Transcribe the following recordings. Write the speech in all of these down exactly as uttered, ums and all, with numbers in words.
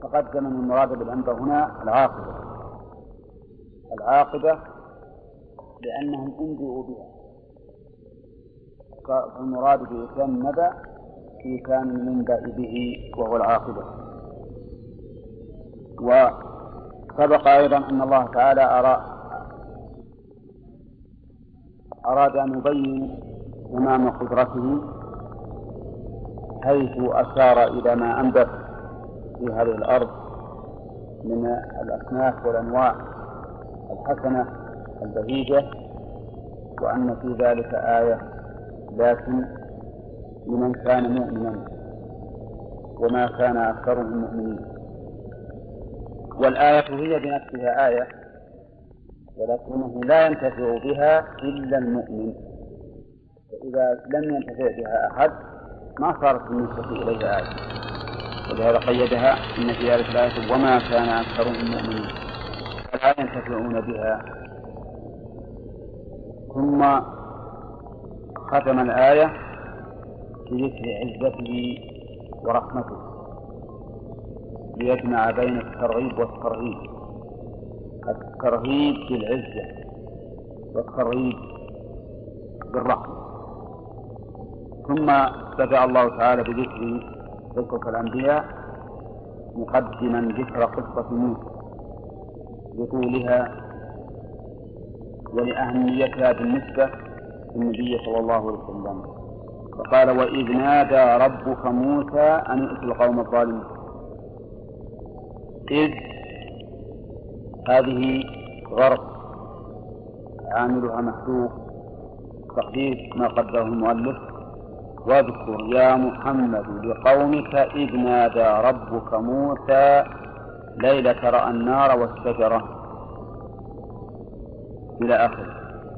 تقدم من المراد بالأنبا هنا العاقبة العاقبة لأنهم أنبئوا بها، فالمراد بإتيان النبأ إتيان المنبأ به وهو العاقبة. وسبق أيضا أن الله تعالى أراد أن يبين تمام قدرته حيث أشار إلى ما أنبت في هذه الأرض من الأصناف والأنواع الحسنة البهيجة، وأن في ذلك آية لكن لمن كان مؤمنا وما كان أكثرهم مؤمنين. والآية هي بنفسها آية، ولكنه لا ينتفع بها إلا المؤمن، فإذا لم ينتفع بها أحد ما صارت بالنسبة إليها آية، ولهذا قيدها إن في ذلك الآية وما كان أكثرهم مؤمنين، فلا ينتفعون بها. ثم ختم الآية بذكر عزته ورحمته ليجمع بين الترغيب والترهيب، الترهيب بالعزة والترغيب بالرحمة. ثم بدأ الله تعالى بذكر قصة الأنبياء مقدما ذكر قصة موسى لطولها ولأهميتها بالنسبة للنبي صلى الله عليه وسلم. فقال وإذ نادى ربك موسى أن ائت القوم الظالمين. إذ هذه غرض عاملها محذوف تقدير ما قدره المؤلف واذكر يا محمد لقومك إذ نادى ربك موسى ليلة رأى النار والشجرة إلى آخره.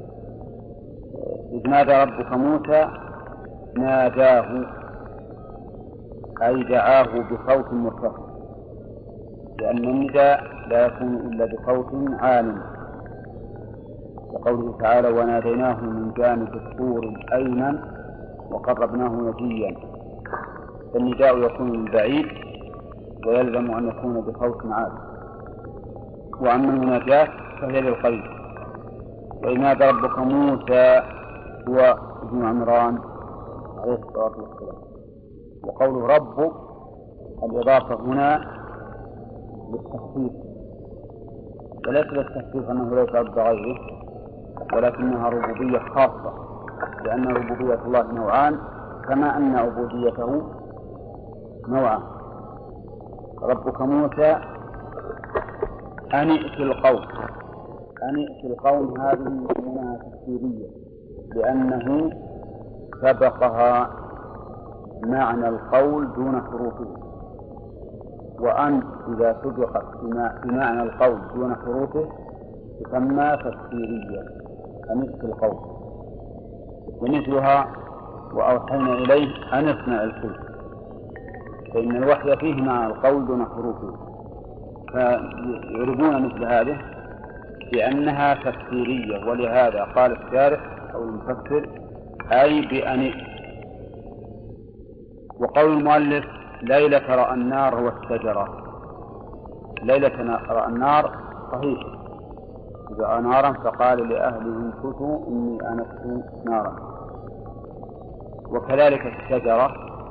إذ نادى ربك موسى ناداه أي دعاه بصوت مرتفع، لأن النداء لا يكون إلا بصوت عال، وقوله تعالى وناديناه من جانب الطور الأيمن وقربناه نجيا، فالنداء يكون من بعيد ويلزم أن يكون بصوت عال. وأما المناجاة فهي للقريب. وإذ نادى ربك موسى هو ابن عمران عليه الصلاة والسلام. وقوله رب الإضافة هنا للتخفيف، وليس للتخفيف أنه ليس رب غيره، ولكنها ربوبية خاصة، لأن ربوبية الله نوعان كما أن عبوديته نوعان. ربك موسى أن ائت القوم، أن ائت القوم هذه منها تفسيرية لأنه سبقها معنى القول دون حروفه، وأن إذا سبقت بمعنى القول دون حروفه تسمى تفسيرية أن ائت القوم. ومثلها وأوحينا إليه أن اصنع الفلك، فإن الوحي فيه معنى القول دون حروفه، فيعربون مثل هذه بأنها تفسيرية. ولهذا قال الشارح أو المفسر أي بأن. وقول المؤلف ليلة رأى النار والشجرة، ليلة رأى النار صحيح، إذا رأى نارا فقال لأهله امكثوا إني آنست نارا، وكذلك الشجرة،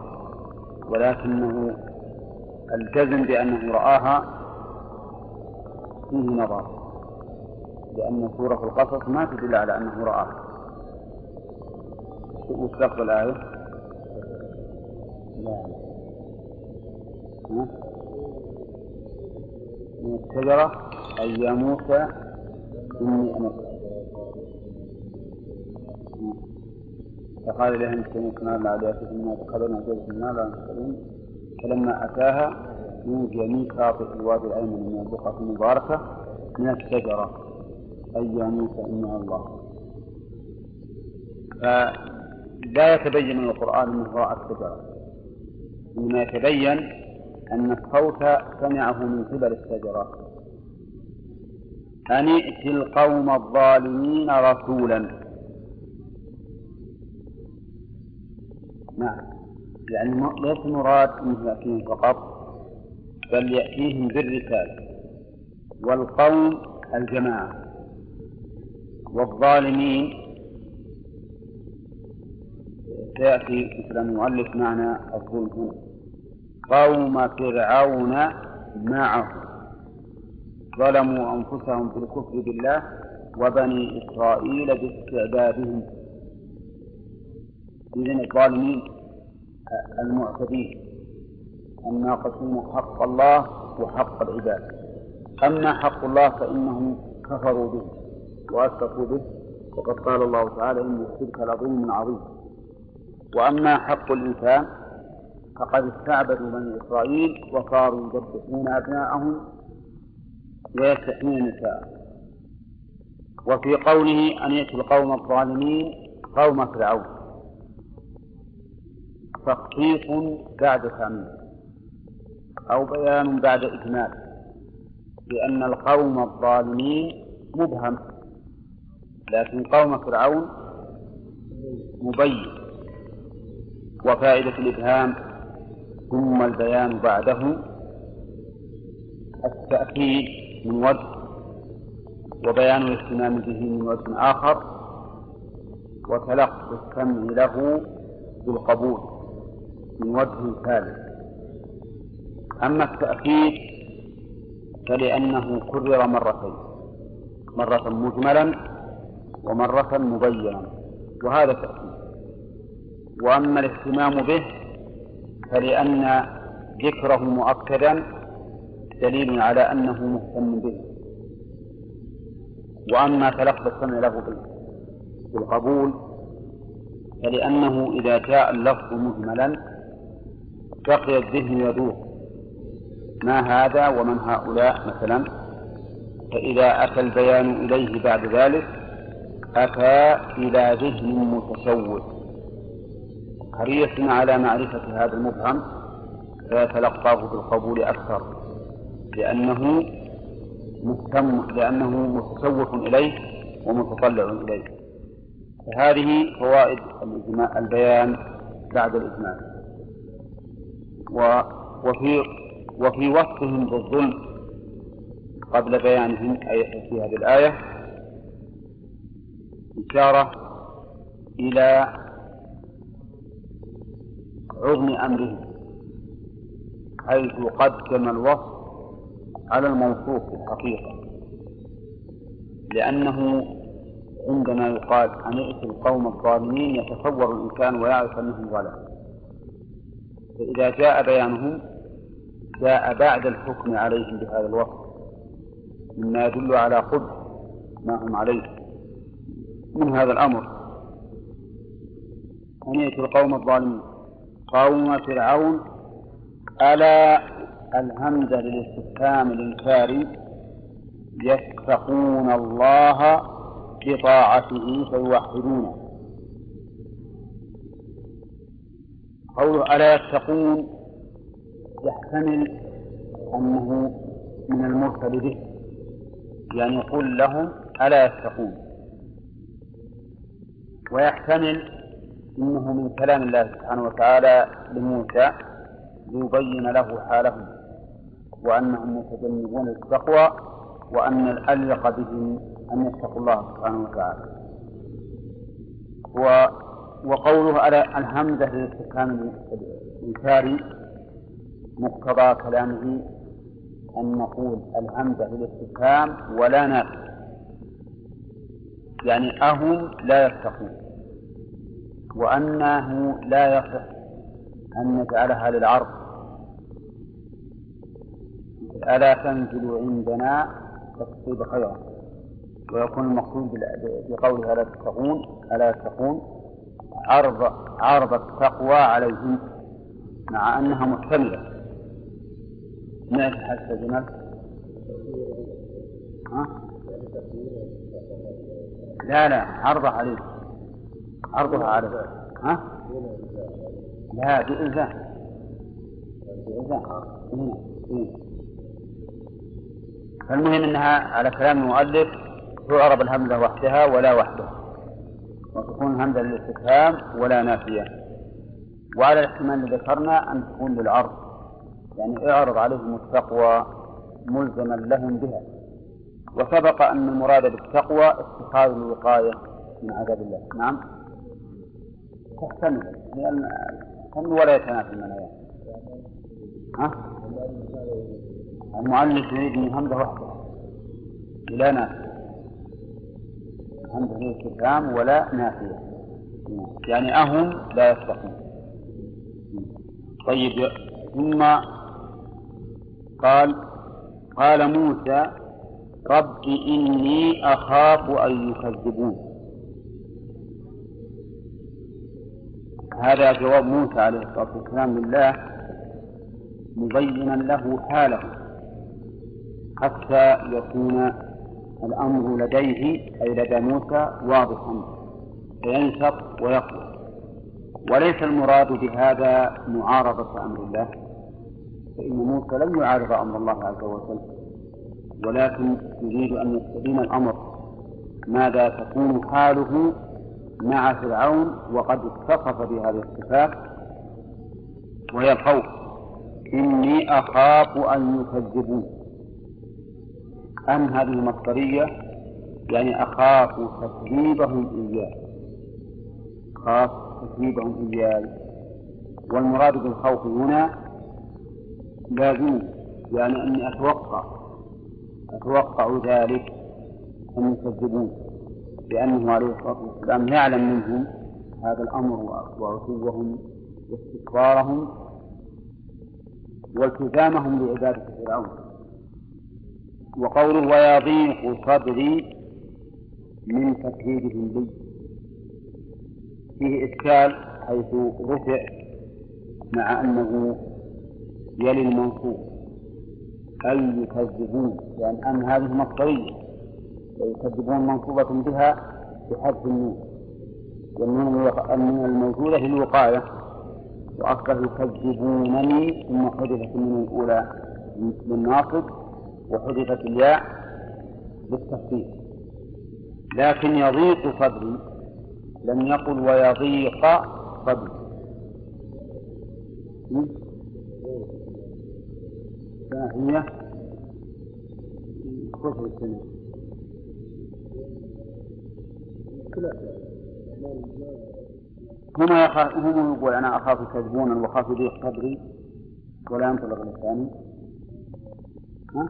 ولكنه الجزم بأنه رآها فيه نظر، لأن سورة القصص ما تدل على أنه رآها. وتلفظ الآية لا من الشجرة أي يا موسى إني أنا فقال لهم سمعنا العليا في النار فقالنا جلس النار لا نسألون. فلما أتاها نودي من شاطئ الوادي الأيمن من البقعة المباركة من الشجرة أي يا موسى إني الله. فلا يتبين من القرآن من وراء الشجرة، إنما يتبين أن الصوت سمعه من قبل الشجرة. أن ائت القوم الظالمين رسولا. نعم، يعني ليس مراد أنه يأتيهم فقط، بل يأتيهم بالرسالة. والقوم الجماعة، والظالمين سيأتي مثل المؤلف معنى الظلم هنا قوم فرعون معه ظلموا أنفسهم بالكفر بالله وبني إسرائيل باستعبادهم. إذن الظالمين المعتدين الناقصين حق الله وحق العباد. أما حق الله فإنهم كفروا به وأشركوا به، وقد قال الله تعالى إن الشرك لظلم عظيم. وأما حق الإنسان فقد استعبدوا بني إسرائيل وصاروا يذبحون أبناءهم ويستحيون نساءهم. وفي قوله أن يأتي القوم الظالمين قوم فرعون تخصيص بعد تعميم أو بيان بعد إجمال، لأن القوم الظالمين مبهم، لكن قوم فرعون مبين. وفائدة الإبهام ثم البيان بعده التأكيد من وجه، وبيان الاهتمام به من وجه آخر، وتلقي السمع له بالقبول من وجه ثالث. أما التأكيد فلأنه كرر مرتين، مرة مجملا ومرة مبينا، وهذا تأكيد. وأما الاهتمام به فلأن ذكره مؤكدا دليل على أنه مهتم به. وأما تلقي السمع له بالقبول فلأنه إذا جاء اللفظ مجملا بقي الذهن يدور ما هذا ومن هؤلاء مثلا، فإذا أتى البيان إليه بعد ذلك أتى إلى ذهن متشوش حريص على معرفة هذا المبهم فيتلقاه بالقبول أكثر، لأنه مهتم لأنه متشوف إليه ومتطلع إليه. فهذه فوائد البيان بعد الإجمال. وفي وفي وصفهم بالظلم قبل بيانهم أي في هذه الآية إشارة إلى عظم أمرهم، حيث قدم الوصف على الموصوف في الحقيقة، لأنه عندما يقال أن يأتي القوم الظالمين يتصور الإنسان ويعرف أنهم ظلموا، فإذا جاء بيانهم جاء بعد الحكم عليهم بهذا الوصف مما يدل على قبح ما هم عليه من هذا الأمر. أن يأتي القوم الظالمين قوم فرعون ألا الهمزة للاستفهام الإنكاري يتقون الله بطاعته فيوحدونه. قوله ألا يتقون يحتمل أنه من المرسل به، يعني يقول لهم ألا يتقون، ويحتمل إنه من كلام الله سبحانه وتعالى لموسى ليبين له حالهم وأنهم متجنبون التقوى وأن الأليق بهم أن يتقوا الله سبحانه وتعالى. وقوله ألا الهمزة للاستفهام الإنكاري مقتضى كلامه أن نقول الهمزة للاستفهام ولا نافي، يعني أهم لا يتقون، وأنه لا يصح أن نجعلها للعرض ألا تنزلوا عندنا فتصيب خيرا، ويكون المقصود بقولها ألا تتقون ألا يتقون عرض عرض التقوى عليهم مع أنها محتملة. ما يتحسى جمال ها؟ لا لا عرضها عليه عرضها عليه ها؟ لا بإذن بإذن هنا هنا. فالمهم أنها على كلام المؤلف تعرب الهمزة وحدها ولا وحدها، وتكون همزة للاستفهام ولا نافية، وعلى الاحتمال الذي ذكرنا أن تكون للعرض يعني اعرض عليهم التقوى ملزما لهم بها. وسبق أن المراد بالتقوى اتخاذ الوقاية من عذاب الله. نعم تحتمل لأن هم ولا يتنافى المنايا. ها؟ المؤلف يريد من همزة وحده لا نافية، همزة هي استفهام ولا نافية، يعني أهم لا يتقون. طيب ثم قال قال موسى رب إني أخاف أن يكذبون. هذا جواب موسى عليه الصلاة والسلام لله مبينا له حاله حتى يكون الأمر لديه أي لدى موسى واضحا فينشط ويقوى. وليس المراد بهذا معارضة أمر الله، فإن موسى لم يعارض أمر الله عز وجل، ولكن يريد أن يستبين الأمر ماذا تكون حاله مع فرعون وقد اتصف بهذه الصفات وهي الخوف. إني أخاف أن يكذبون. أن هذه مصدرية يعني أخاف تكذيبهم إياه، أخاف تكذيبهم إياه. والمراد بالخوف هنا لازم يعني أني أتوقع أتوقع ذلك أن يكذبون، لأنه عليه الصلاة والسلام يعلم منهم هذا الأمر وعتوهم واستكبارهم والتزامهم لعبادة فرعون. وقوله ويضيق صدري من تكذيبهم لي فيه إشكال حيث رفع مع أنه يلي المنصوب أي يكذبون، لأن يعني أن هذه مصدرية ويكذبون منصوبة بها بحذف النون، والنون الموجودة في الوقاية وأصله يكذبونني ثم حذفت النون الأولى للناصب وحذفت الياء بالتخفيف. لكن يضيق صدري لم يقل ويضيق صدري. هي كفر السنة هما يخاف هم يقول أنا أخاف يكذبون وأخاف يضيق صدري ولا ينطلق لساني. ها؟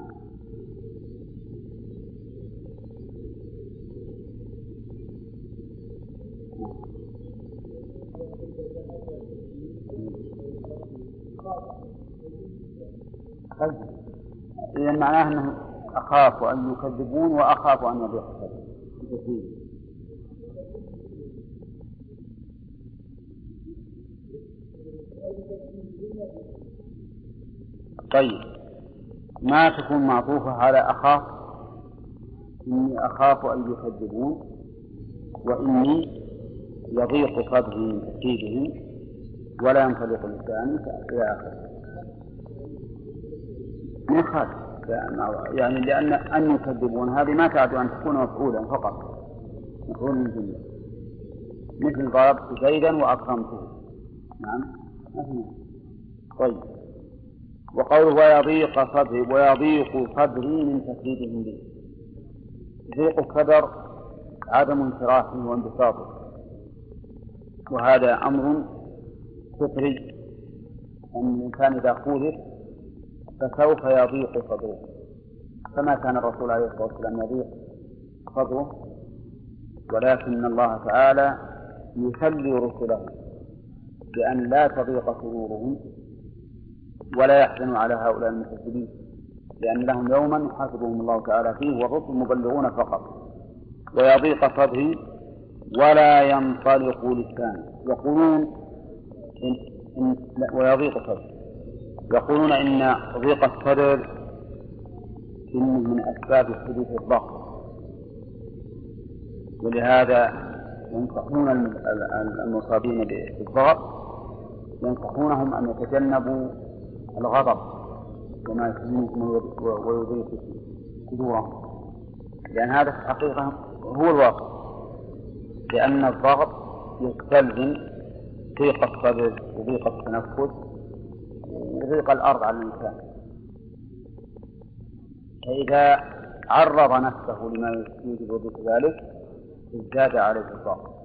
إذا معناه أنه أخاف أن يكذبون وأخاف أن يضيق صدري. طيب ما تكون معطوفة على أخاف؟ إني أخاف أن يكذبون وإني يضيق صدري من تكذيبه ولا ينطلق لساني إلى آخره. من خالف يعني لأن أن يكذبون هذه ما تعد أن تكون مفعولا فقط، مفعول من جملة، مثل ضربت زيدا وأكرمته. نعم. طيب وقوله ويضيق صدري ويضيق صدري من تكذيبهم لي. ضيق الصدر عدم انشراحه وانبساطه، وهذا أمر فطري أن الإنسان إذا خولف فسوف يضيق صدره، كما كان الرسول عليه الصلاة والسلام يضيق صدره، ولكن الله تعالى يخلي رسله بأن لا تضيق صدورهم ولا يحزن على هؤلاء المكذبين، لأن لهم يوما يحاسبهم الله تعالى فيه والرسل مبلغون فقط. ويضيق صدري ولا ينطلق لساني. يقولون إن إن ويضيق صدري يقولون إن ضيق الصدر إنه من أسباب حدوث الضغط، ولهذا ينصحون المصابين بالضغط ينصحونهم أن يتجنبوا الغضب وما يسلمهم ويضيق صدورهم، لأن هذا في الحقيقة هو الواقع، لأن الضغط يستلزم ضيق الصدر وضيق التنفس يضيق الأرض على الإنسان، فإذا عرض نفسه لما يوجب ضد ذلك ازداد عليه الضغط.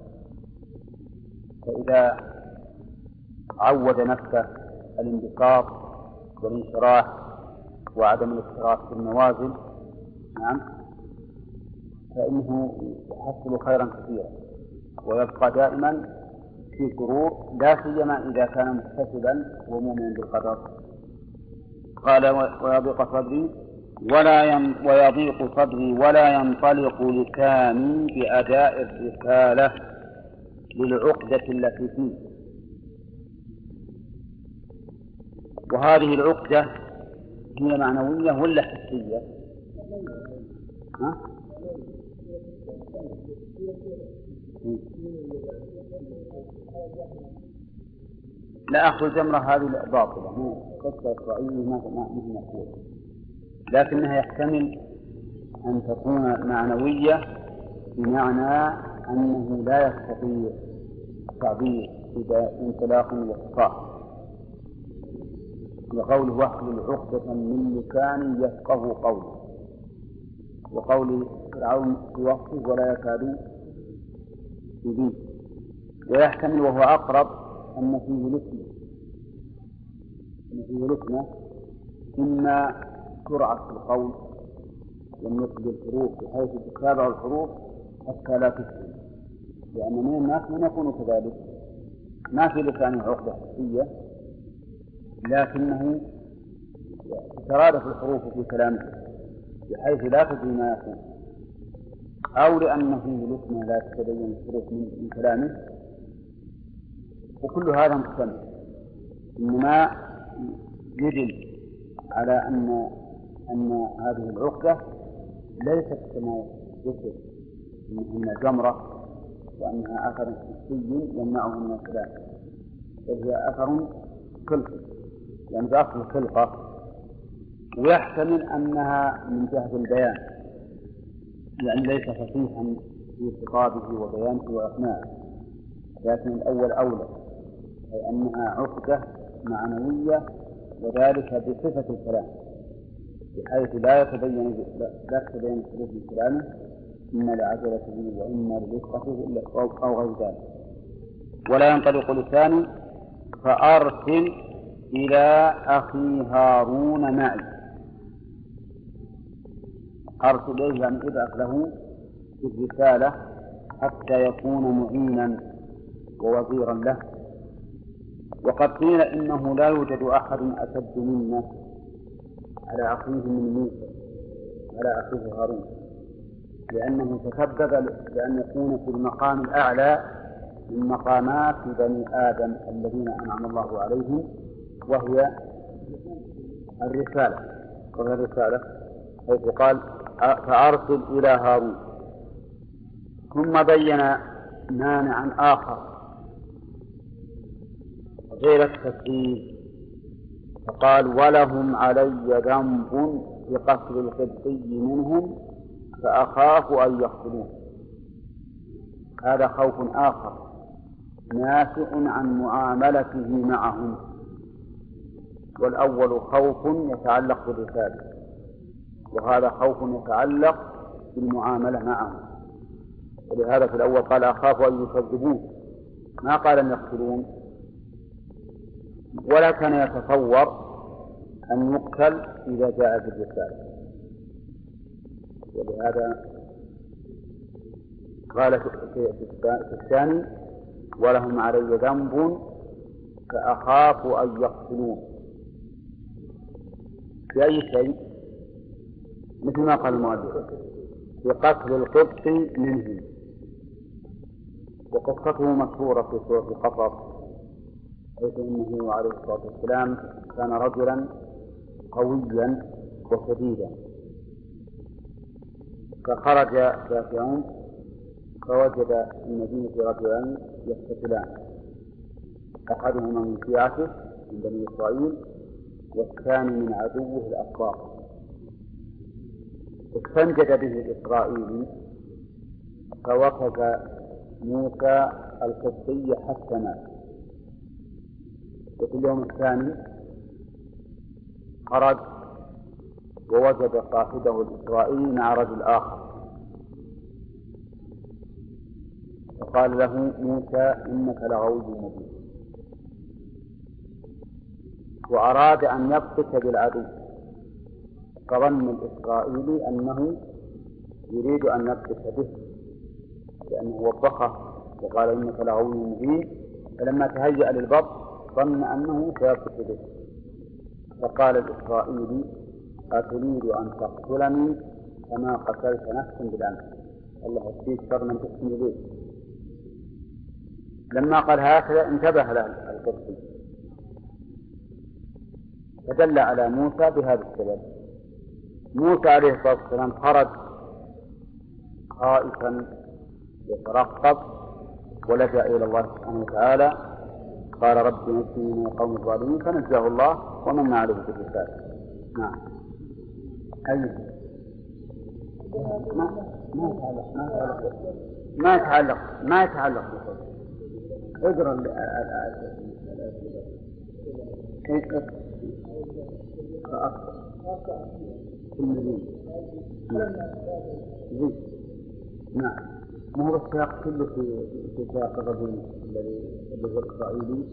فإذا عود نفسه الانبساط والانشراح وعدم الاضطراب في النوازل، نعم، فإنه يحصل خيرا كثيرا ويبقى دائما في سرور، لا سيما إذا كان محتسبا ومؤمنا بالقدر. قال ويضيق صدري ولا ين... ويضيق صدري ولا ينطلق لساني بأداء الرسالة للعقدة التي فيه. وهذه العقدة هي معنوية ولا حسية؟ ها؟ لا أخذ جمرة هذه باطلة، مو قصة إسرائيلية ما هي مقبولة، لكنها يحتمل أن تكون معنوية بمعنى أنه لا يستطيع التعبير إذا انطلاق واخفاء، وقوله واحلل عقدة من لساني يفقه قوله، وقول فرعون في وقته ولا يكاد يبين. ويحتمل وهو أقرب أن فيه لسنة، أن فيه لسنة إما سرعة في القول والنطق بالحروف بحيث تتابع الحروف حتى لا تفهم، لأن من الناس من يكون كذلك ما في لسانه عقدة حسية لكنه تترادف الحروف في كلامه بحيث لا تدري ما يقول، أو لأنه فيه لسنة لا تتبين الحروف من كلامه، وكل هذا محتمل. إنما يدل على أن أن هذه العقدة ليست كما ذكر أنها جمرة وأنها أثر حسي يمنعه من الكلام، بل هي أثر خلقي، يعني بأصل الخلقة. ويحتمل أنها من جهة البيان، يعني ليس فصيحا في خطابه وبيانه وإقناعه، لكن الأول أولى، أي أنها عقدة معنوية وذلك بصفة الكلام بحيث لا يتبين لا تتبين الحروف من كلامه إما لعجلته وإما لرفقته أو غير ذلك. ولا ينطلق لساني فأرسل إلى أخي هارون معي. أرسل إليه يعني ابعث له الرسالة حتى يكون معينا ووزيرا له. وقد قيل إنه لا يوجد أحد أشد منا على أخيه من موسى على أخيه هارون، لأنه تسبب لأن يكون في المقام الأعلى من مقامات بني آدم الذين أنعم الله عليهم، وهي الرسالة. وهي الرسالة حيث قال فأرسل إلى هارون. ثم بين مانعا آخر غير التكذيب فقال ولهم علي ذنب بقتل القبطي منهم فأخاف أن يقتلون. هذا خوف آخر ناشئ عن معاملته معهم، والأول خوف يتعلق بالرسالة، وهذا خوف يتعلق بالمعاملة معهم. ولهذا في الأول قال أخاف أن يكذبون، ما قال أن يقتلون، ولا كان يتصور أن يقتل إذا جاء بالرسالة. ولهذا قال في الثاني ولهم علي ذنب فأخاف أن يقتلون في أي شيء، مثل ما قال المؤلف في قتل القبط منهم. وقصته مشهورة في سورة القصص، حيث إنه عليه الصلاة والسلام كان رجلا قويا وشديدا، فخرج دافعون فوجد في المدينة رجلان يقتتلان، أحدهما من شيعته من بني إسرائيل والثاني من عدوه الأكبر. استنجد به الإسرائيلي فوقف موسى القبطي حتى مات. وفي اليوم الثاني خرج ووجد صاحبه الإسرائيلي مع رجل آخر، فقال له موسى إنك لغوي مبين، وأراد أن يبطش بالعدو، فظن الإسرائيلي أنه يريد أن يبطش به لأنه وبخه وقال إنك لغوي مبين، فلما تهيأ للبطش ظن أنه سيبطش به، فقال الإسرائيلي أتريد أن تقتلني كما قتلت نفسا بالأمس، الله يكفيك شر من تقتل به. لما قال هكذا انتبه له القبطي فدل على موسى بهذا السبب. موسى عليه الصلاة والسلام خرج خائفا يترقب ولجأ إلى الله سبحانه وتعالى، قال رب نجني من القوم الظالمين، فنجاه الله ومن عليه بالرسالة. نعم. أيضا ما ما يتعلق ما يتعلق ما يتعلق اقرأ الآية كيف أكثر في المدينة. نعم. نعم. ما هو السياق كله في في سياق الرجل الذي هو الإسرائيلي،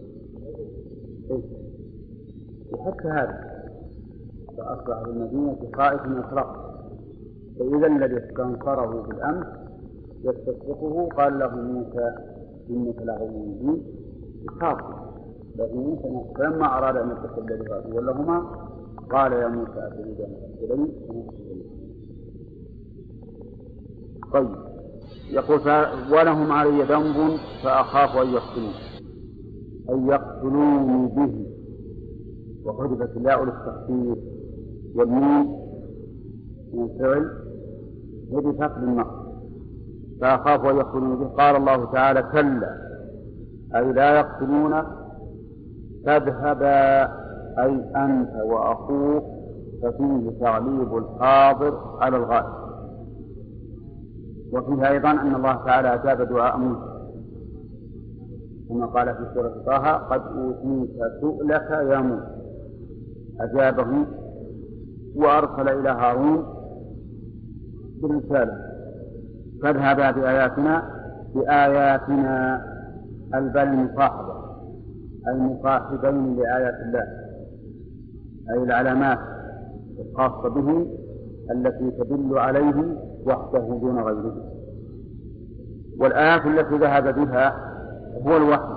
وحتى هذا فأصبح المدينة خائف يترقب، فإذا الذي استنصره بالأمس يستصرخه قال له موسى إنك لغوي مبين خاف، لكن موسى فلما أراد أن يتصل الذي ولهما قال يا موسى أتريد أن تقتلني؟ طيب يقول ولهم علي ذنب فأخاف أن يقتلون أن يقتلوني به، وحذفت الياء للتخفيف والميم من الفعل حذفت للنصب، فأخاف أن يقتلوني به. قال الله تعالى كلا أي لا يقتلونك فاذهبا أي أنت وأخوك، ففيه تغليب الحاضر على الغائب. وفيها أيضا أن الله تعالى أجاب دعاء موسى كما قال في سورة طه قد أوتيت سؤلك يا موسى، أجابه وأرسل إلى هارون بالرسالة فاذهبا بآياتنا بآياتنا البل المصاحبة أي مصاحبين لآيات الله، أي العلامات الخاصة به التي تدل عليه وحده دون غيره. والآيات التي ذهب بها هو الوحي،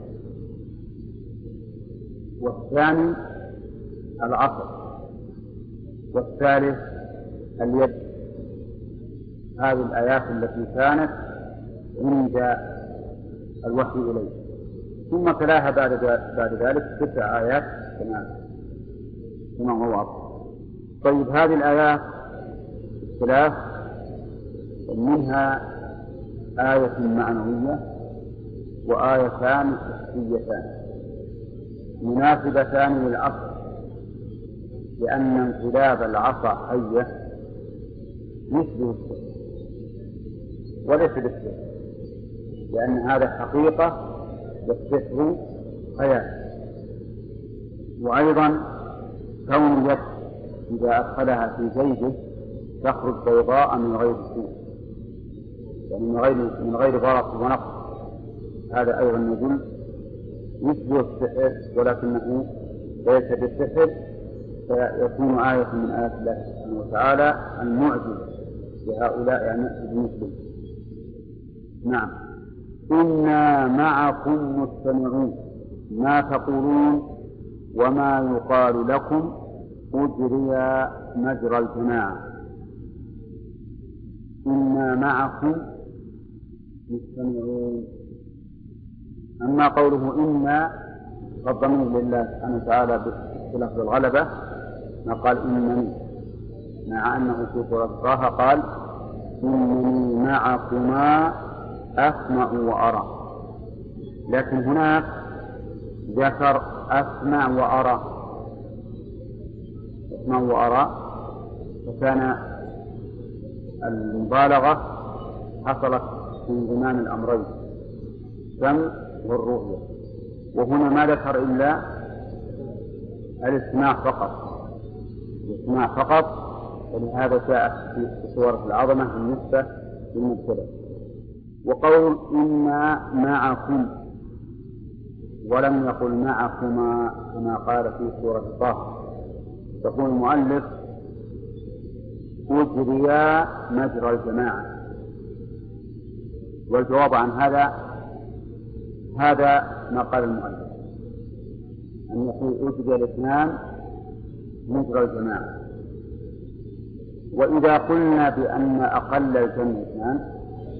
والثاني العصر، والثالث اليد. هذه الآيات التي كانت عند الوحي إليه، ثم تلاها بعد بعد ذلك تسع آيات كما كما هو واضح. طيب هذه الآيات الثلاث منها آية معنوية وآيتان حسيتان مناسبتان للعصر، لأن انقلاب العصا حية يشبه السحر وليس بالسحر، لأن هذا حقيقة والسحر خيال. وأيضا كون اليد إذا أدخلها في جيبه تخرج بيضاء من غير سوء، يعني من غير من غير ضرر ونقص، هذا أيضا يدل يشبه السحر ولكنه ليس بالسحر، فيكون آية من آيات الله سبحانه وتعالى المعجزة لهؤلاء يعني بمثله. نعم. إنا معكم مستمعون ما تقولون وما يقال لكم أجري مجرى الجماعة. إنا معكم مستمعون. أما قوله إنا فالضمير لله سبحانه وتعالى بلفظ الغلبة، ما قال إنني، مع أنه في سورة طه قال إنني معكما أسمع وأرى، لكن هناك ذكر أسمع وأرى أسمع وأرى، فكان المبالغة حصلت في انضمام الأمرين السمع والرؤية، وهنا ما ذكر إلا الاستماع فقط الاجتماع فقط، ولهذا جاءت في سورة العظمة بالنسبة للمبتدأ. وقول إنا معكم ولم يقل معكما كما قال في سورة طه. يقول المؤلف أجريا مجرى الجماعة، والجواب عن هذا هذا ما قال المؤلف، أن يقول أجري الاثنان مجرى الجماعة. وإذا قلنا بأن أقل الجمع اثنان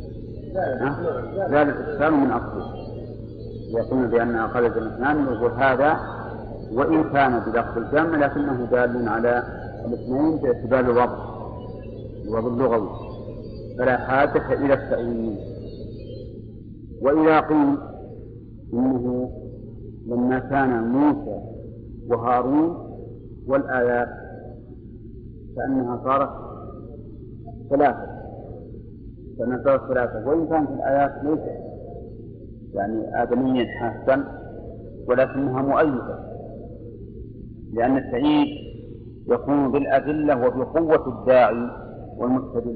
ذلك الإشكال من أصله. إذا قلنا بأن أقل الجمع اثنان نقول هذا وإن كان بلفظ الجمع لكنه دال على الاثنين باعتبار الوضع الوضع اللغوي، فلا حاجة إلى التأويل. وإذا قيل إنه لما كان موسى وهارون والآيات فإنها صارت ثلاثة، فإنها صارت ثلاثة، وإن كانت الآيات ليست يعني آدميا حاسا ولكنها مؤيدة، لأن التأييد يكون بالأدلة وبقوة الداعي والمستدل.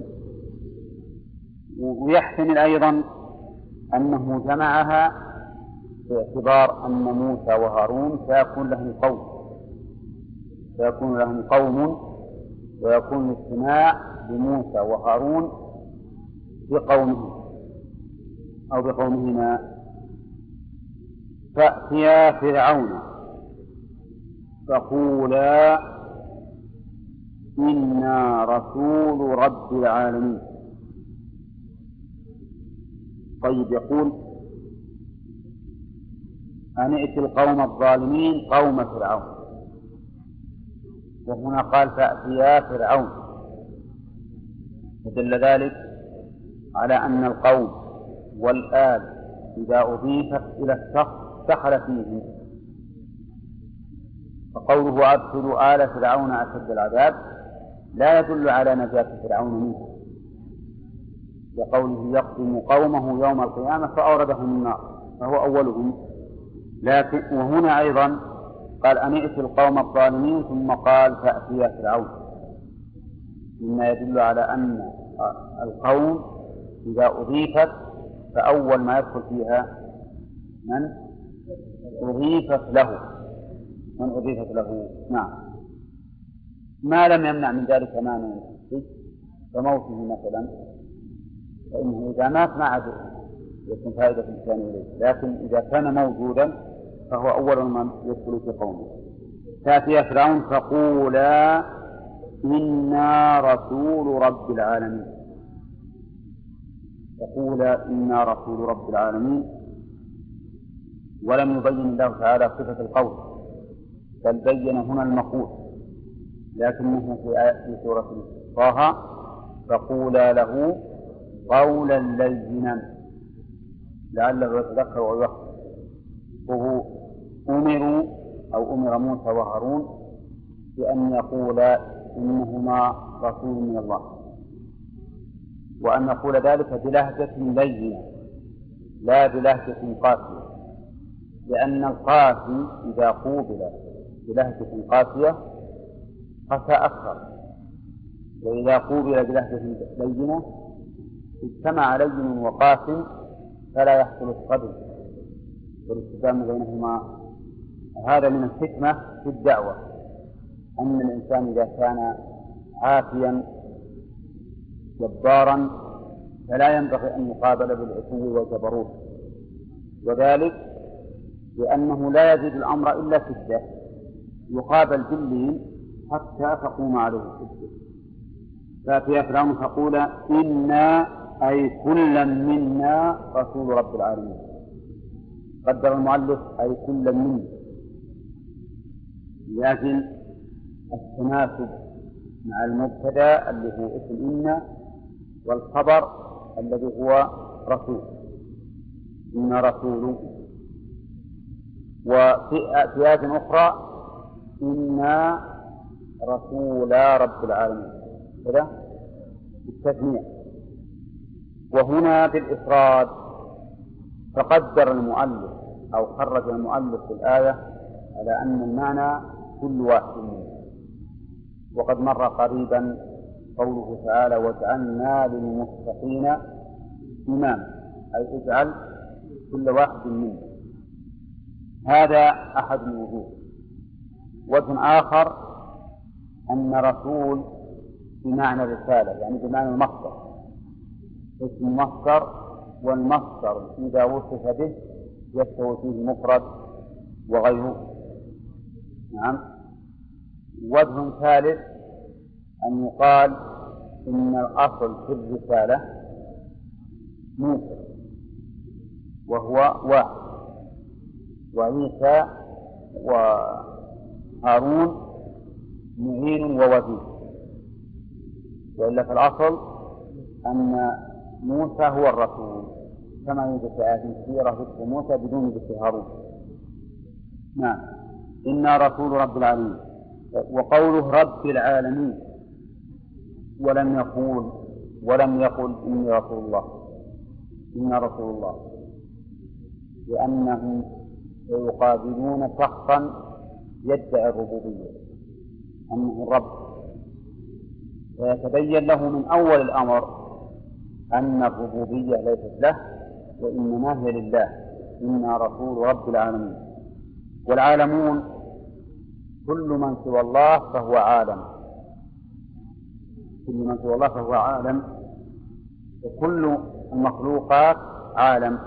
ويحتمل أيضا أنه جمعها باعتبار أن موسى وهارون سيكون لهم قوم سيكون لهم قوم ويكون الاجتماع بموسى وهارون بقومه أو بقومهما. فأتيا فرعون فقولا إنا رسول رب العالمين. طيب، يقول أن ائت القوم الظالمين قوم فرعون، وهنا قال فأتيا فرعون، فدل ذلك على أن القوم والآل إذا أضيفت إلى الشخص دخل فيه. فقوله أدخلوا آل فرعون أشد العذاب لا يدل على نجاة فرعون منه، لقوله يقدم قومه يوم القيامة فأوردهم النار فهو أولهم. لكن وهنا أيضا قال أن ائت القوم الظالمين ثم قال فأتيا فرعون، مما يدل على أن القوم إذا أضيفت فأول ما يدخل فيها من أضيفت له من أضيفت له نعم، ما لم يمنع من ذلك مانع فموته مثلا، فإنه إذا مات ما عاد يكون فائدة الإنسان إليه، لكن إذا كان موجودا فهو أول من يدخل في قومه. فأتيا فرعون فقولا إنا رسول رب العالمين. فقولا إنا رسول رب العالمين، ولم يبين الله تعالى صفة القول، بل بين هنا المقول، لكنه في آية في سورة طه فقولا له قولا لينا لعله يتذكر ويخشى. وهو أمروا أو أمر موسى وهارون بأن يقولا إنهما رسول من الله، وأن يقول ذلك بلهجة لينة لا بلهجة قاسية، لأن القاسي إذا قوبل بلهجة قاسية قسى أكثر، وإذا قوبل بلهجة لينة اجتمع لين وقاس فلا يحصل الصدر والاستفهام بينهما. هذا من الحكمة في الدعوة، أن الإنسان إذا كان عافيا جبارا فلا ينبغي أن يقابل بالعتو والجبروت، وذلك لأنه لا يزيد الأمر إلا شدة، يقابل باللين حتى تقوم عليه الشدة. فأتيا فرعون فقول إنا أي كلا منا رسول رب العالمين. قدر المؤلف أي كلا منا، لكن التناسب مع المبتدا الذي هو اسم إنا والخبر الذي هو رسول، إنا رسول. وفي آيات أخرى إنا رسول رب العالمين كذا بالتثنية، وهنا بالإفراد. فقدر المؤلف أو خرج المؤلف في الآية على أن المعنى كل واحد منه، وقد مر قريبا قوله تعالى وجعلنا للمتقين إماما، أي اجعل كل واحد منهم. هذا أحد الوجوه. وجه آخر أن رسول بمعنى الرسالة، يعني بمعنى المصدر، اسم مصدر، والمصدر إذا وصف به يستوي فيه المفرد وغيره. نعم. وجه ثالث أن يقال إن الأصل في الرسالة موسى وهو واحد، وعيسى وهارون معين ووزير، وإلا في الأصل أن موسى هو الرسول كما يوجد في آية كثيرة ذكر موسى بدون ذكر هارون. نعم. إنا رسول رب العالمين. وقوله رب العالمين ولم يقول ولم يقل إني رسول الله، إنا رسول الله، لأنهم يقابلون شخصا يدعي الربوبية أنه الرب، ويتبين له من أول الأمر أن الربوبية ليست له وإنما هي لله. إنا رسول رب العالمين. والعالمون كل من سوى الله فهو عالم، كل من سوى الله فهو عالم، وكل المخلوقات عالم،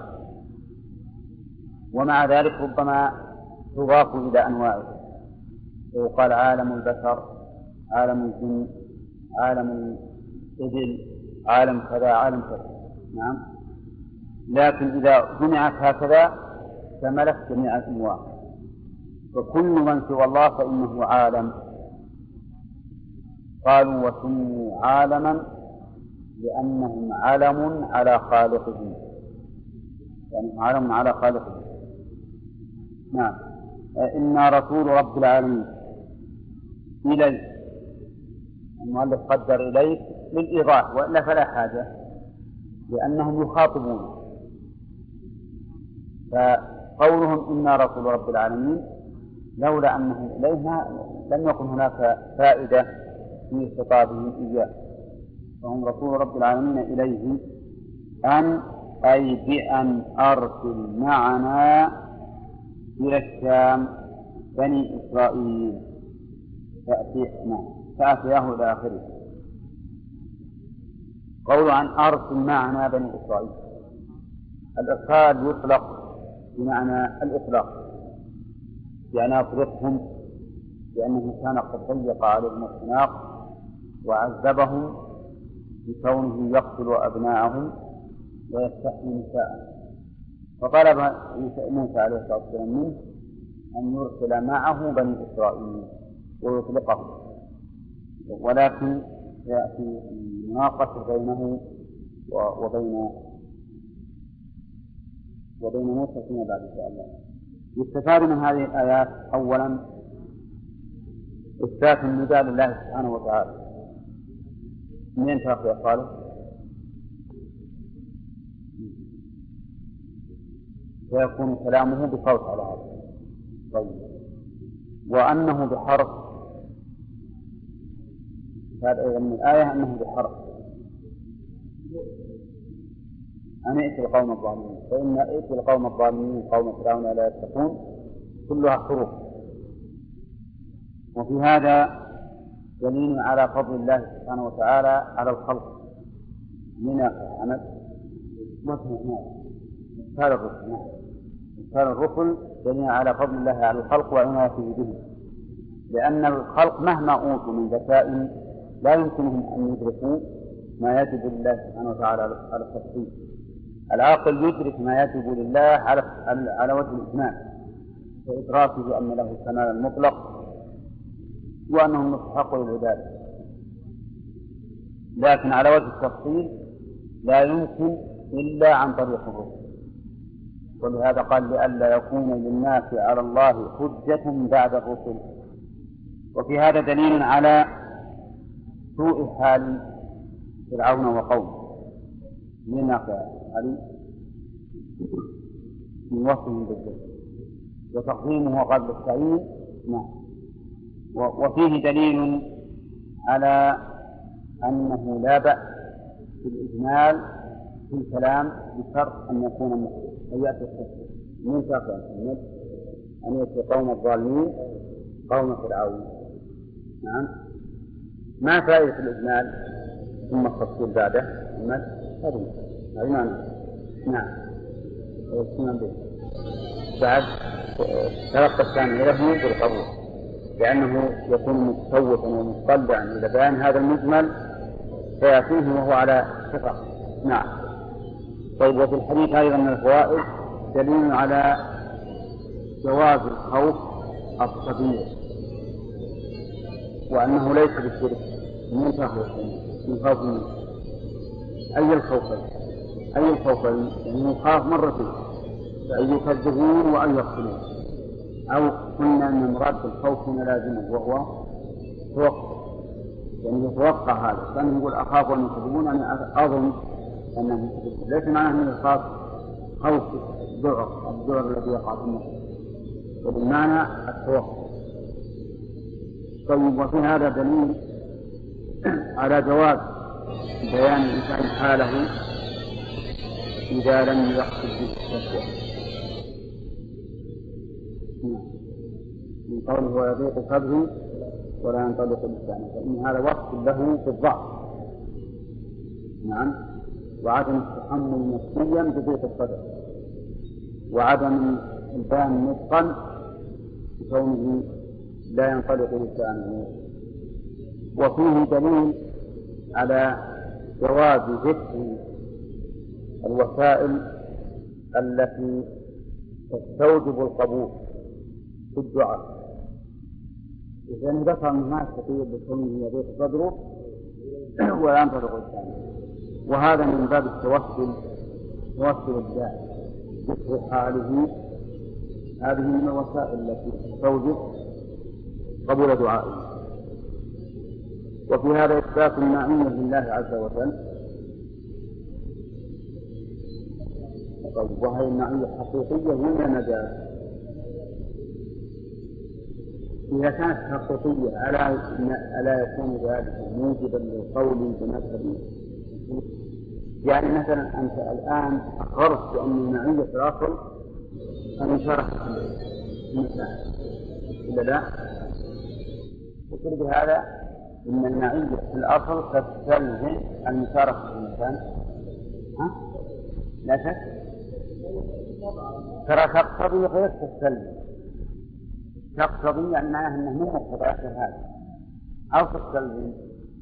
ومع ذلك ربما تضاف إلى أنواعه، ويقال عالم البشر، عالم الجن، عالم الإبل، عالم كذا، عالم كذا. نعم. لكن إذا جمعت هكذا شملت جميع الأنواع، فكل من سوى الله فإنه عالم. قالوا وسموا عالما لأنهم علم على خالقهم، يعني علم على خالقهم. نعم. إنا رسول رب العالمين. إليك، المؤلف قدر إليك للإيضاح، وإلا فلا حاجة، لأنهم يخاطبون. فقولهم إنا رسول رب العالمين لولا أنهم إليها لم يكن هناك فائدة في خطابهم إياه، فهم رسول رب العالمين إليه. أن أي بأن أرسل معنا إلى الشام بني إسرائيل فأتياه إلى آخره. قول عن أرسل معنا بني إسرائيل، الإرسال يطلق بمعنى الإطلاق، يعني أطلقهم لأنه كان قد ضيق عليهم الخناق وعذبهم بكونه يقتل أبناءهم ويستحيي نساءهم، فطلب موسى عليه الصلاة والسلام منه أن يرسل معه بني إسرائيل ويطلقهم، ولكن يأتي مناقشة بينه وبين وبين موسى فيما بعد إن شاء الله. يستفاد من هذه الآيات أولا إثبات النداء لله سبحانه وتعالى. منين تأخذ يا صالح؟ فيكون كلامه بصوت على هذا. طيب. وأنه بحرف، هذا أيضا من الآية أنه بحرف. أن ائت القوم الظالمين، فإن ائت القوم الظالمين قوم فرعون لا يتقون كلها حروف. وفي هذا دليل على فضل الله سبحانه وتعالى على الخلق. من أحمد مثال الرسل، مثال الرسل دليل على فضل الله على الخلق وعنايته به، لأن الخلق مهما أوتوا من ذكاء لا يمكنهم أن يدركوا ما يجب لله سبحانه وتعالى على التفصيل. العاقل يدرك ما يجب لله على على وجه الإجمال، وإدراكه بأن له الكمال المطلق وأنه مستحق للعبادة، لكن على وجه التفصيل لا يمكن إلا عن طريق الرسل. ولهذا قال لئلا يكون للناس على الله حجة بعد الرسل. وفي هذا دليل على سوء حال فرعون وقومه من علي من وصفهم بالذات وتقديمه قبل التعيين. نعم. وفيه دليل على أنه لا بأس بالإجمال في الكلام بشرط أن يكون مختص ويأتي التفصيل من شرط أن يأتي قوم الظالمين قوم فرعون. نعم. ما فائدة الإجمال ثم التفصيل بعده؟ هذه هذه معنى. نعم. ويسمى به بعد تلقى الثاني له بالقبول لأنه يكون متسوفا ومطلعا إلى بيان هذا المجمل فيأتيه وهو على ثقة. نعم. طيب. وفي الحديث أيضا من الفوائد دليل على جواز الخوف الصغير وأنه ليس بالشرك من فهو من خوف منه. أي الخوفين؟ أي الخوفين؟ يعني يخاف مرتين أن يكذبون وأن يقتلون، أو قلنا أن المراد بالخوف هنا لازمه وهو توقع، يعني يتوقع هذا. كان يقول أخاف أن يكذبون أنا أظن أنهم يكذبون، ليس معناه أنه يخاف خوف الذعر الذعر الذي يقع في النفس، وبالمعنى التوقع. طيب. وفي هذا دليل على جواز بيان الإنسان حاله إذا لم يقصد به التشويه من قوله ويضيق صدري ولا ينطلق لسانه، فإن هذا وصف له بالضعف. نعم. وعدم التحمل نفسيا بضيق الصدر، وعدم البيان نطقا بكونه لا ينطلق لسانه. وفيه دليل على جواز ذكر الوسائل التي تستوجب القبول في الدعاء. إذا ذكر ما يستطيع بكونه يضيق صدره ولا ينطلق لسانه، وهذا من باب التوسل توسل الداعي ذكر حاله. هذه من الوسائل التي تستوجب قبول دعائه. وفي هذا إثبات المعية لله عز وجل. وهي المعية حقيقية ولا مجاز؟ إذا كانت حقيقية ألا يكون ذلك موجبا للقول بمذهب؟ يعني مثلا أنت الآن أقررت بأن المعية في الأصل أن شرح المكان إلا لا؟ يقول بهذا إن المعية في الأصل تستلزم المشاركة في المكان. ها؟ لا شك. ترى تقتضي غير تستلزم. تقتضي يعني معناها أنه من مقتضيات هذا، أو تستلزم.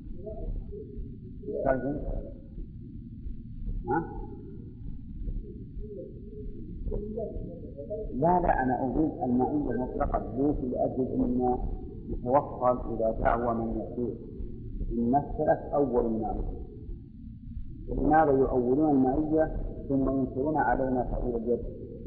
تستلزم. ها؟ لا لا أنا أريد المعية المطلقة ليس لأجل أن يتوصل إلى دعوة من يقول إن مسألة أول المعية. ولماذا يؤولون المعية ثم ينكرون علينا تأويل اليد؟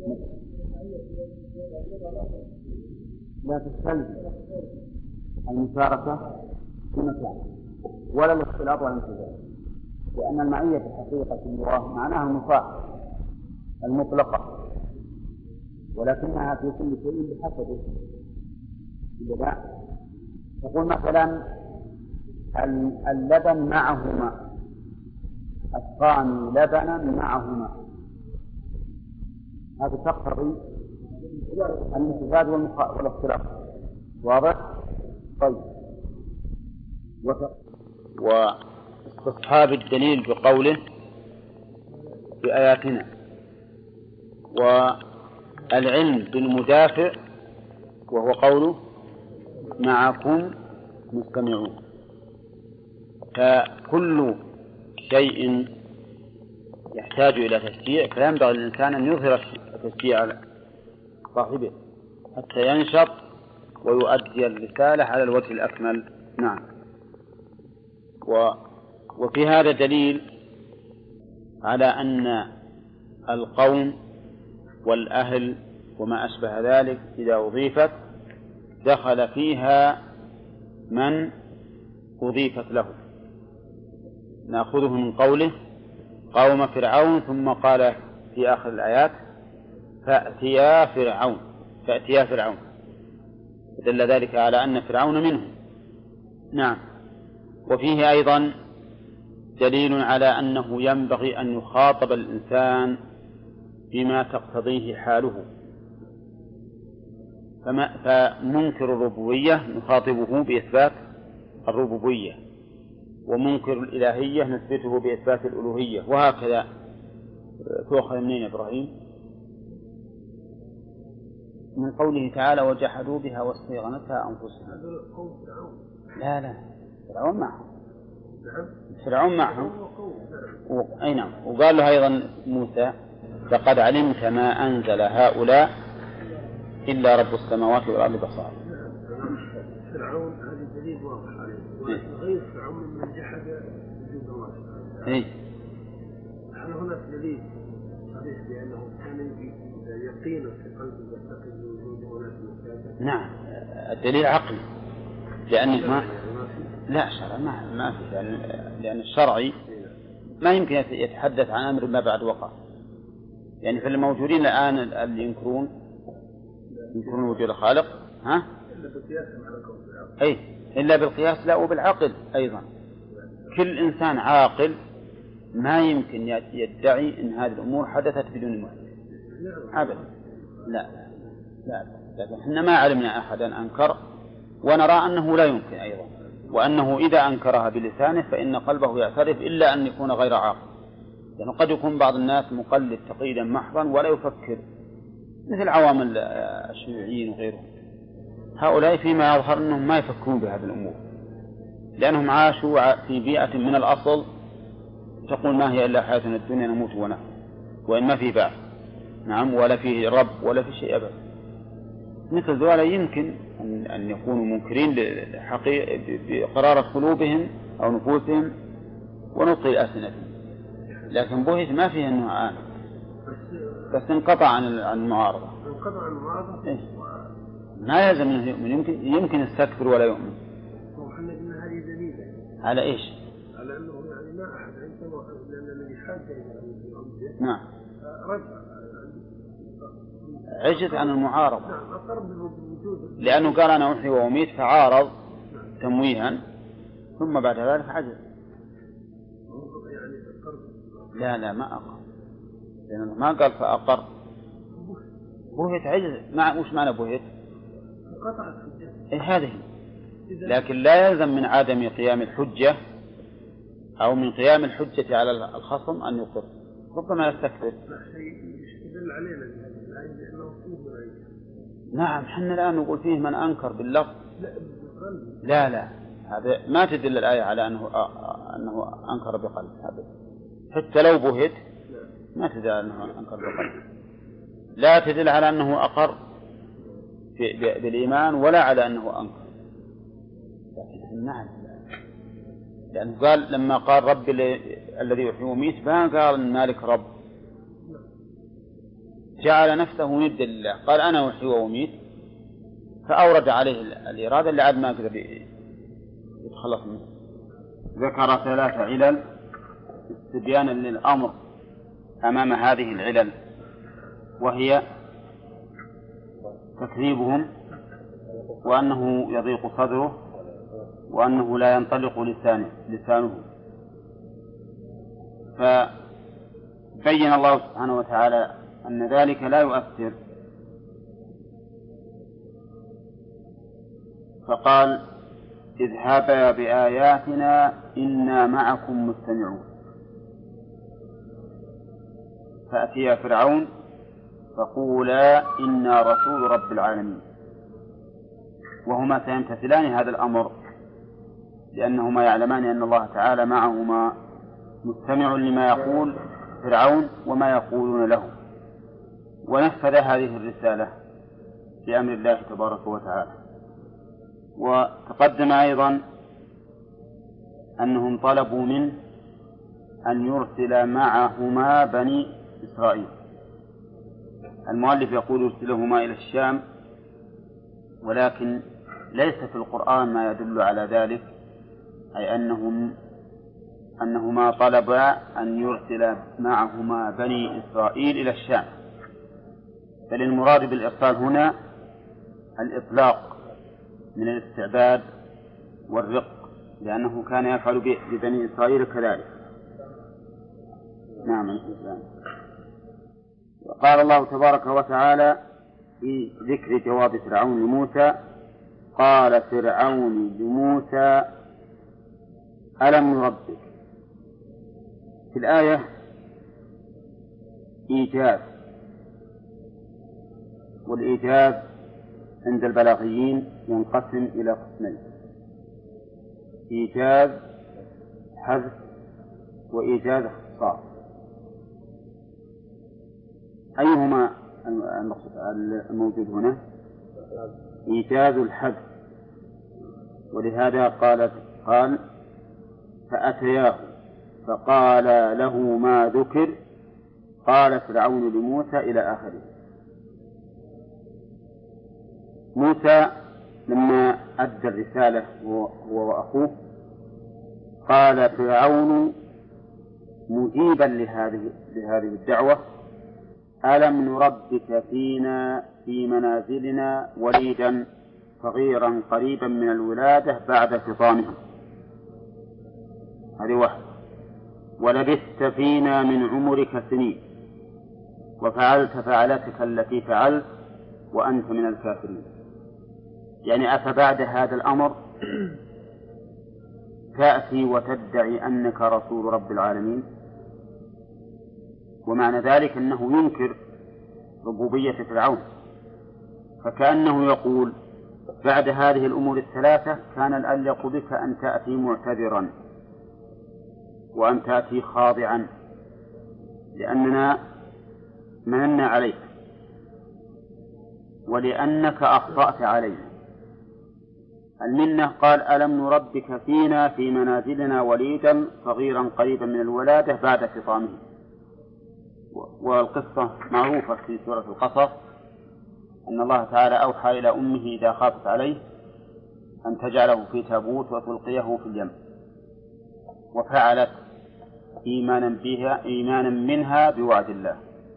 لا تستلزم المشاركة في مكان ولا الاختلاط ولا الانتظار، لأن المعية في حقيقة اللغة معناها المفاعل المطلقة، ولكنها في كل شيء بحسبه. إذا تقول مثلا اللبن معه ماء، الثاني لبنا معه ماء، هذا تقتضي الامتزاج والاختلاف. واضح؟ طيب. واستصحاب الدليل بقوله في آياتنا، والعلم بالمدافع وهو قوله معكم مستمعون. فكل شيء يحتاج إلى تشجيع فينبغي للإنسان أن يظهر التشجيع على صاحبه حتى ينشط ويؤدي الرسالة على الوجه الأكمل. نعم. و وفي هذا دليل على أن القوم والأهل وما أشبه ذلك إذا أضيفت دخل فيها من أضيفت له. نأخذه من قوله قوم فرعون، ثم قال في آخر الآيات فأتيا فرعون فأتيا فرعون، دل ذلك على أن فرعون منهم. نعم. وفيه أيضا دليل على أنه ينبغي أن يخاطب الإنسان بما تقتضيه حاله، فمنكر الربوبية نخاطبه بإثبات الربوبية، ومنكر الإلهية نثبته بإثبات الألوهية، وهكذا. تؤخذ منين إبراهيم؟ من قوله تعالى وجحدوا بها واستيقنتها أنفسهم. لا لا فرعون معهم، فرعون معهم. أي نعم. وقال له أيضا موسى لقد علمت ما أنزل هؤلاء إلا رب السماوات والأرض بصائر. فرعون هذا دليل واضح عليه، وغير فرعون من جحد وجود الله سبحانه. إيه. هل هناك دليل صريح بأنه كان يقينا في قلبه يعتقد بوجود هناك مكان؟ نعم، الدليل عقلي، لأن ما لا شرع ما ما في، لأن لأن الشرعي ما يمكن يتحدث عن أمر ما بعد وقع. يعني في الموجودين الآن اللي ينكرون ينكرون وجود الخالق، ها؟ إلا بالقياس على كون العقل. أي إلا بالقياس، لا وبالعقل أيضا. كل إنسان عاقل ما يمكن يدعي أن هذه الأمور حدثت بدون محدث أبدا. لا لا، لكن احنا ما علمنا أحدا أنكر، ونرى أنه لا يمكن أيضا، وأنه إذا أنكرها بلسانه فإن قلبه يعترف، إلا أن يكون غير عاقل. لأنه قد يكون بعض الناس مقلد تقليدا محضا ولا يفكر، مثل عوام الشيوعيين وغيرهم. هؤلاء فيما يظهر أنهم ما يفكرون بهذه الأمور، لأنهم عاشوا في بيئة من الأصل تقول ما هي إلا حياتنا الدنيا نموت ونحن، وإن ما في بعث، نعم، ولا فيه رب ولا في شيء أبدا. مثل ذولا يمكن أن يكونوا منكرين بقرارة قلوبهم أو نفوسهم ونطق ألسنتهم، لكن بوهت ما فيه أنه عام، بس انقطع عن المعارضة. انقطع عن المعارضة. إيه؟ ما يلزم أنه يؤمن، يمكن يمكن يستكبر ولا يؤمن. وحنا قلنا هذه دليل على إيش؟ على أنه يعني ما أحد عنده، لأن الذي حاج إلى نعم رجع عجز عن المعارضة، نعم أقر بالوجود، لأنه قال أنا أحيي وأميت فعارض تمويها، ثم بعد ذلك عجز. يعني أقر. لا لا ما أقر، لأنه ما قال فأقر. بوهت عجز، مع وش معنى بوهت؟ قطعت حجة. إيه هذه، لكن لا يلزم من عدم قيام الحجة أو من قيام الحجة على الخصم أن يقر، ربما يستكبر. يدل علينا الآية لأنه فيه رأيك. نعم، حنا الآن نقول فيه من أنكر باللفظ. لا لا، هذا ما تدل الآية على أنه أنه أنكر بقلب، هذا حتى لو بهت ما تدل على أنه أنكر بقلب، لا تدل على أنه أقر بالإيمان ولا على أنه أنكر. لكن نعم، لأنه قال لما قال رب الذي يحيي ويميت ما قال إن مالك رب، جعل نفسه ندا لله، قال أنا أحيي وأميت، فأورد عليه الإرادة اللي عاد ما قدر يتخلص منه. ذكر ثلاث علل استبيانا للأمر أمام هذه العلل، وهي تكذيبهم، وأنه يضيق صدره، وأنه لا ينطلق لسانه, لسانه. فبين الله سبحانه وتعالى أن ذلك لا يؤثر، فقال اذهبا بآياتنا إنا معكم مستمعون. فأتيا فرعون فقولا إنا رسول رب العالمين، وهما سيمتثلان هذا الأمر لأنهما يعلمان أن الله تعالى معهما مستمع لما يقول فرعون وما يقولون له، ونفذ هذه الرسالة بأمر الله تبارك وتعالى. وتقدم أيضا أنهم طلبوا منه أن يرسل معهما بني إسرائيل. المؤلف يقول يرسلهما إلى الشام، ولكن ليس في القرآن ما يدل على ذلك، أي أنهم أنهما طلبا أن يرسل معهما بني إسرائيل إلى الشام، بل المراد بالإرسال هنا الإطلاق من الاستعباد والرق لأنه كان يفعل ببني إسرائيل كذلك. نعم. قال الله تبارك وتعالى في ذكر جواب فرعون لموسى: قال فرعون لموسى: ألم نربك. في الآية إيجاز، والإيجاز عند البلاغيين ينقسم إلى قسمين: إيجاز حذف وإيجاز اختصاص. أيهما الموجود هنا؟ إيجاز الحذف، ولهذا قال قال فأتياه فقال له ما ذكر قال فرعون لموسى إلى آخره. موسى لما أدى الرسالة هو وأخوه قال فرعون مجيبا لهذه لهذه الدعوة: ألم نربك فينا في منازلنا وليدا صغيرا قريبا من الولادة بعد فطامها. هذه واحدة. ولبثت فينا من عمرك سنين وفعلت فعلتك التي فعلت وأنت من الكافرين. يعني أفبعد هذا الأمر تأتي وتدعي أنك رسول رب العالمين؟ ومعنى ذلك أنه ينكر ربوبية فرعون، فكأنه يقول بعد هذه الأمور الثلاثة كان الأليق بك أن تأتي معتذرا وأن تأتي خاضعا، لأننا مننا عليك ولأنك أخطأت علينا. المنة قال: ألم نربك فينا في منازلنا وليدا صغيرا قريبا من الولادة بعد فطامه. والقصة معروفة في سورة القصص أن الله تعالى أوحى إلى أمه إذا خافت عليه أن تجعله في تابوت وتلقيه في اليم، وفعلت إيمانا بها إيمانا منها بوعد الله.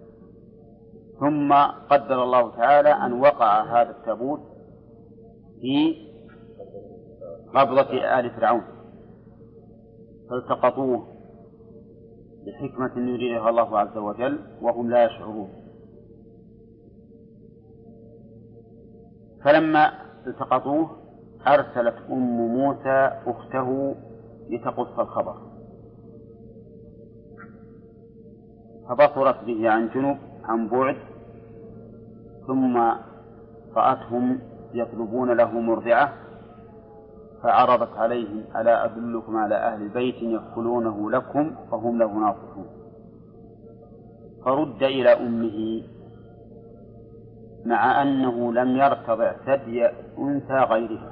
ثم قدر الله تعالى أن وقع هذا التابوت في قبضة آل فرعون فالتقطوه بحكمة يريدها الله عز وجل وهم لا يشعرون. فلما التقطوه أرسلت أم موسى أخته لتقص الخبر، فبصرت به عن جنب عن بعد، ثم رأتهم يطلبون له مرضعة فعرضت عليهم: ألا أدلكم على أهل بيت يأكلونه لكم فهم له ناصحون. فرد إلى أمه مع أنه لم يرتضع ثدي أنثى غيرها،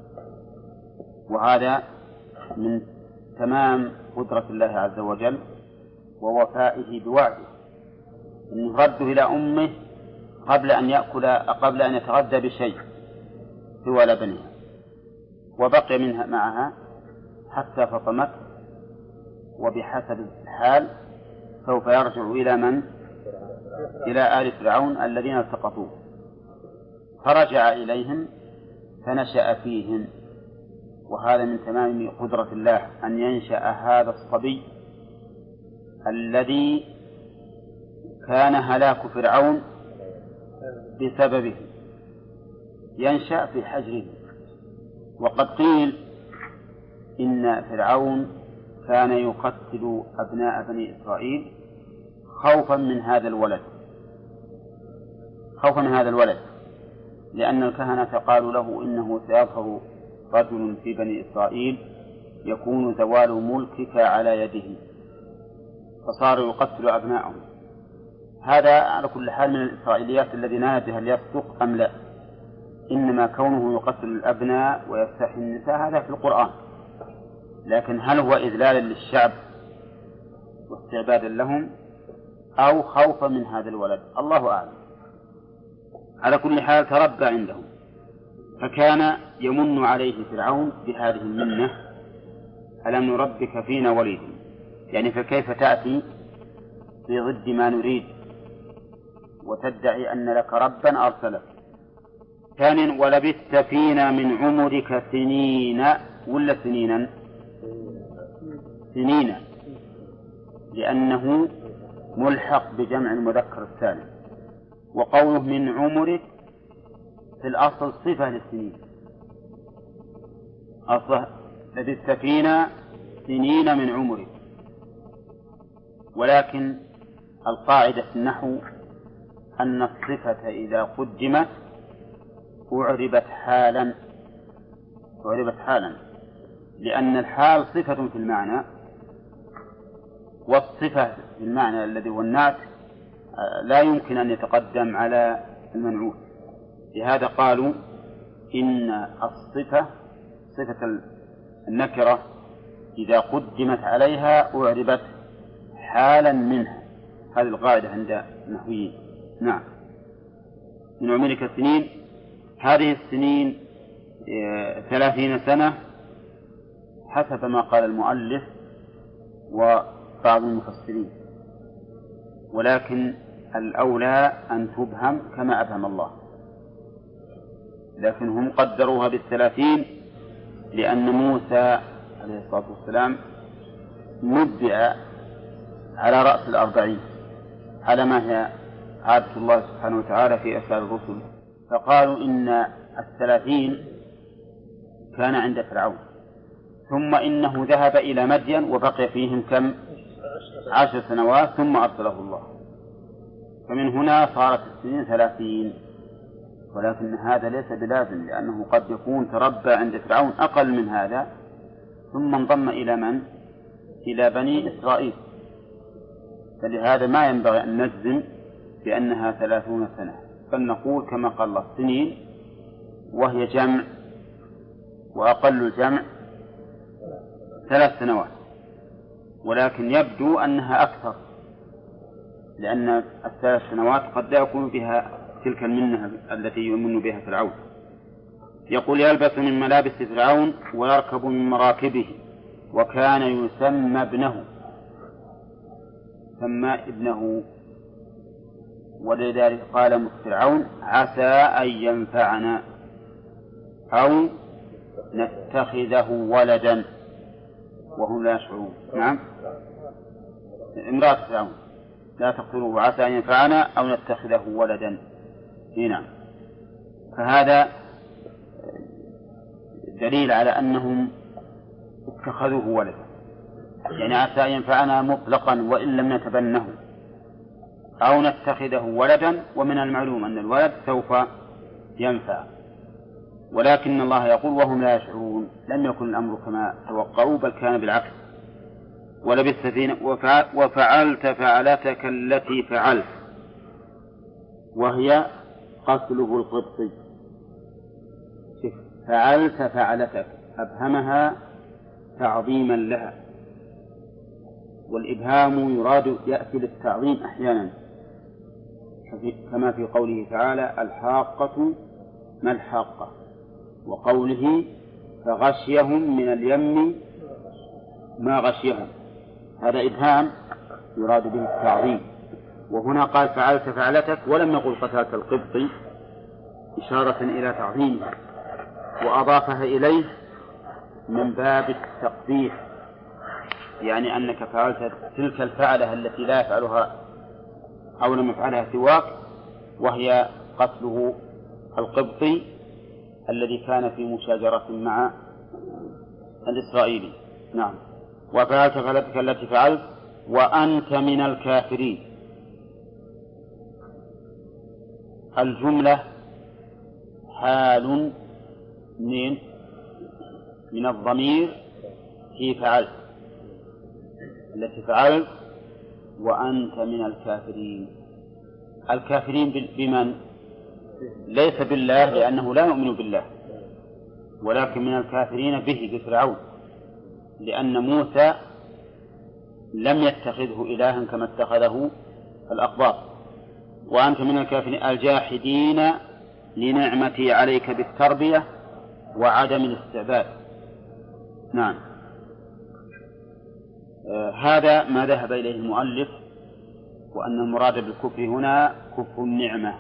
وهذا من تمام قدرة الله عز وجل ووفائه بوعده، أنه رده إلى أمه قبل أن يأكل قبل أن يتغذى بشيء سوى لبنها، وبقي منها معها حتى فطمت، وبحسب الحال سوف يرجع إلى من؟ إلى آل فرعون الذين التقطوه. فرجع إليهم فنشأ فيهم، وهذا من تمام قدرة الله أن ينشأ هذا الصبي الذي كان هلاك فرعون بسببه، ينشأ في حجره. وقد قيل إن فرعون كان يقتل أبناء بني إسرائيل خوفا من هذا الولد خوفا من هذا الولد لأن الكهنة قالوا له: إنه سيظهر رجل في بني إسرائيل يكون زوال ملكك على يده، فصاروا يقتل أبناءهم. هذا على كل حال من الإسرائيليات الذي لا ندري هل يصدق أم لا، إنما كونه يقتل الأبناء ويستحيي النساء هذا في القرآن، لكن هل هو إذلالا للشعب واستعبادا لهم أو خوفا من هذا الولد؟ الله أعلم. على كل حال تربى عندهم، فكان يمن عليه فرعون بهذه المنة: ألم نربك فينا وليدا، يعني فكيف تأتي في ضد ما نريد وتدعي أن لك ربا أرسلك. ثانيا: ولبثت فينا من عمرك سنين ولا سنينا؟ سنين لأنه ملحق بجمع المذكر السالم. وقوله من عمرك في الأصل صفة للسنين، أصله لبثت فينا سنين من عمرك، ولكن القاعدة في النحو أن الصفة إذا قدمت أعربت حالا أعربت حالا لأن الحال صفة في المعنى، والصفة في المعنى الذي هو النعت لا يمكن أن يتقدم على المنعوت. لهذا قالوا إن الصفة صفة النكرة إذا قدمت عليها أعربت حالا منها. هذه القاعدة عند النحويين. نعم. من عمرك السنين، هذه السنين ثلاثين سنة حسب ما قال المؤلف وبعض المفسرين، ولكن الأولى أن تبهم كما أبهم الله، لكن هم قدروها بالثلاثين لأن موسى عليه الصلاة والسلام نبئ على رأس الأربعين على ما هي عادة الله سبحانه وتعالى في إرسال الرسل، فقالوا إن الثلاثين كان عند فرعون، ثم إنه ذهب إلى مدين وبقي فيهم كم عشر سنوات ثم أرسله الله، فمن هنا صارت السنين ثلاثين. ولكن هذا ليس بلازم، لأنه قد يكون تربى عند فرعون أقل من هذا ثم انضم إلى من؟ إلى بني إسرائيل، فلهذا ما ينبغي أن نجزم بأنها ثلاثون سنة، بل نقول كما قال الله سنين، وهي جمع، وأقل الجمع ثلاث سنوات، ولكن يبدو أنها أكثر، لأن الثلاث سنوات قد لا يكون بها تلك المنة التي يمن بها فرعون. يقول يلبس من ملابس فرعون ويركب من مراكبه، وكان يسمى ابنه، سمى ابنه، ولذلك قال فرعون عسى أن ينفعنا أو نتخذه ولدا وهم لا يشعرون. نعم، امرأة فرعون لا تقتلوه عسى أن ينفعنا أو نتخذه ولدا. نعم، فهذا دليل على أنهم اتخذوه ولدا، يعني عسى أن ينفعنا مطلقا وإن لم نتبنه، أو نتخذه ولدا، ومن المعلوم أن الولد سوف ينفع، ولكن الله يقول وهم لا يشعرون، لم يكن الأمر كما توقعوا بل كان بالعكس. ولبثت فينا وفعلت فعلتك التي فعلت، وهي قتله القبطي. فعلت فعلتك أبهمها تعظيما لها، والإبهام يراد يأتي للتعظيم أحيانا، كما في قوله تعالى الحاقة ما الحاقة، وقوله فغشيهم من اليم ما غشيهم، هذا إبهام يراد به التعظيم. وهنا قال فعلت فعلتك ولم يقل قتلت القبطي إشارة إلى تعظيمها، وأضافها إليه من باب التقبيح، يعني أنك فعلت تلك الفعلة التي لا يفعلها أو لم يفعلها سواك، وهي قتله القبطي الذي كان في مشاجرة مع الإسرائيلي. نعم. وفعلت فعلتك التي فعلت وأنت من الكافرين. الجملة حال من من الضمير في فعلت التي فعلت وأنت من الكافرين. الكافرين بمن؟ ليس بالله لأنه لا يؤمن بالله، ولكن من الكافرين به بفرعون، لأن موسى لم يتخذه إلها كما اتخذه الأقباط. وأنت من الكافرين الجاحدين لنعمتي عليك بالتربية وعدم الاستعباد. نعم. آه هذا ما ذهب إليه المؤلف، وأن المراد بالكفر هنا كفر النعمة،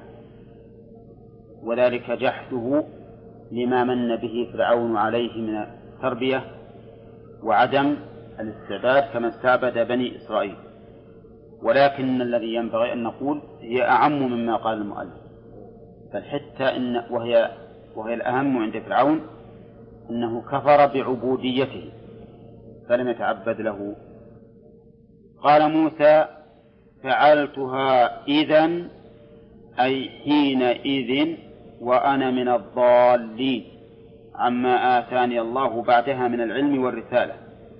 وذلك جحده لما من به فرعون عليه من التربية وعدم الاستعباد كما استعبد بني إسرائيل. ولكن الذي ينبغي أن نقول هي أعم مما قال المؤلف، بل حتى إن وهي وهي الأهم عند فرعون أنه كفر بعبوديته فلم يتعبد له. قال موسى: فعلتها إذن أي حينئذ وأنا من الضالين عما آتاني الله بعدها من العلم والرسالة.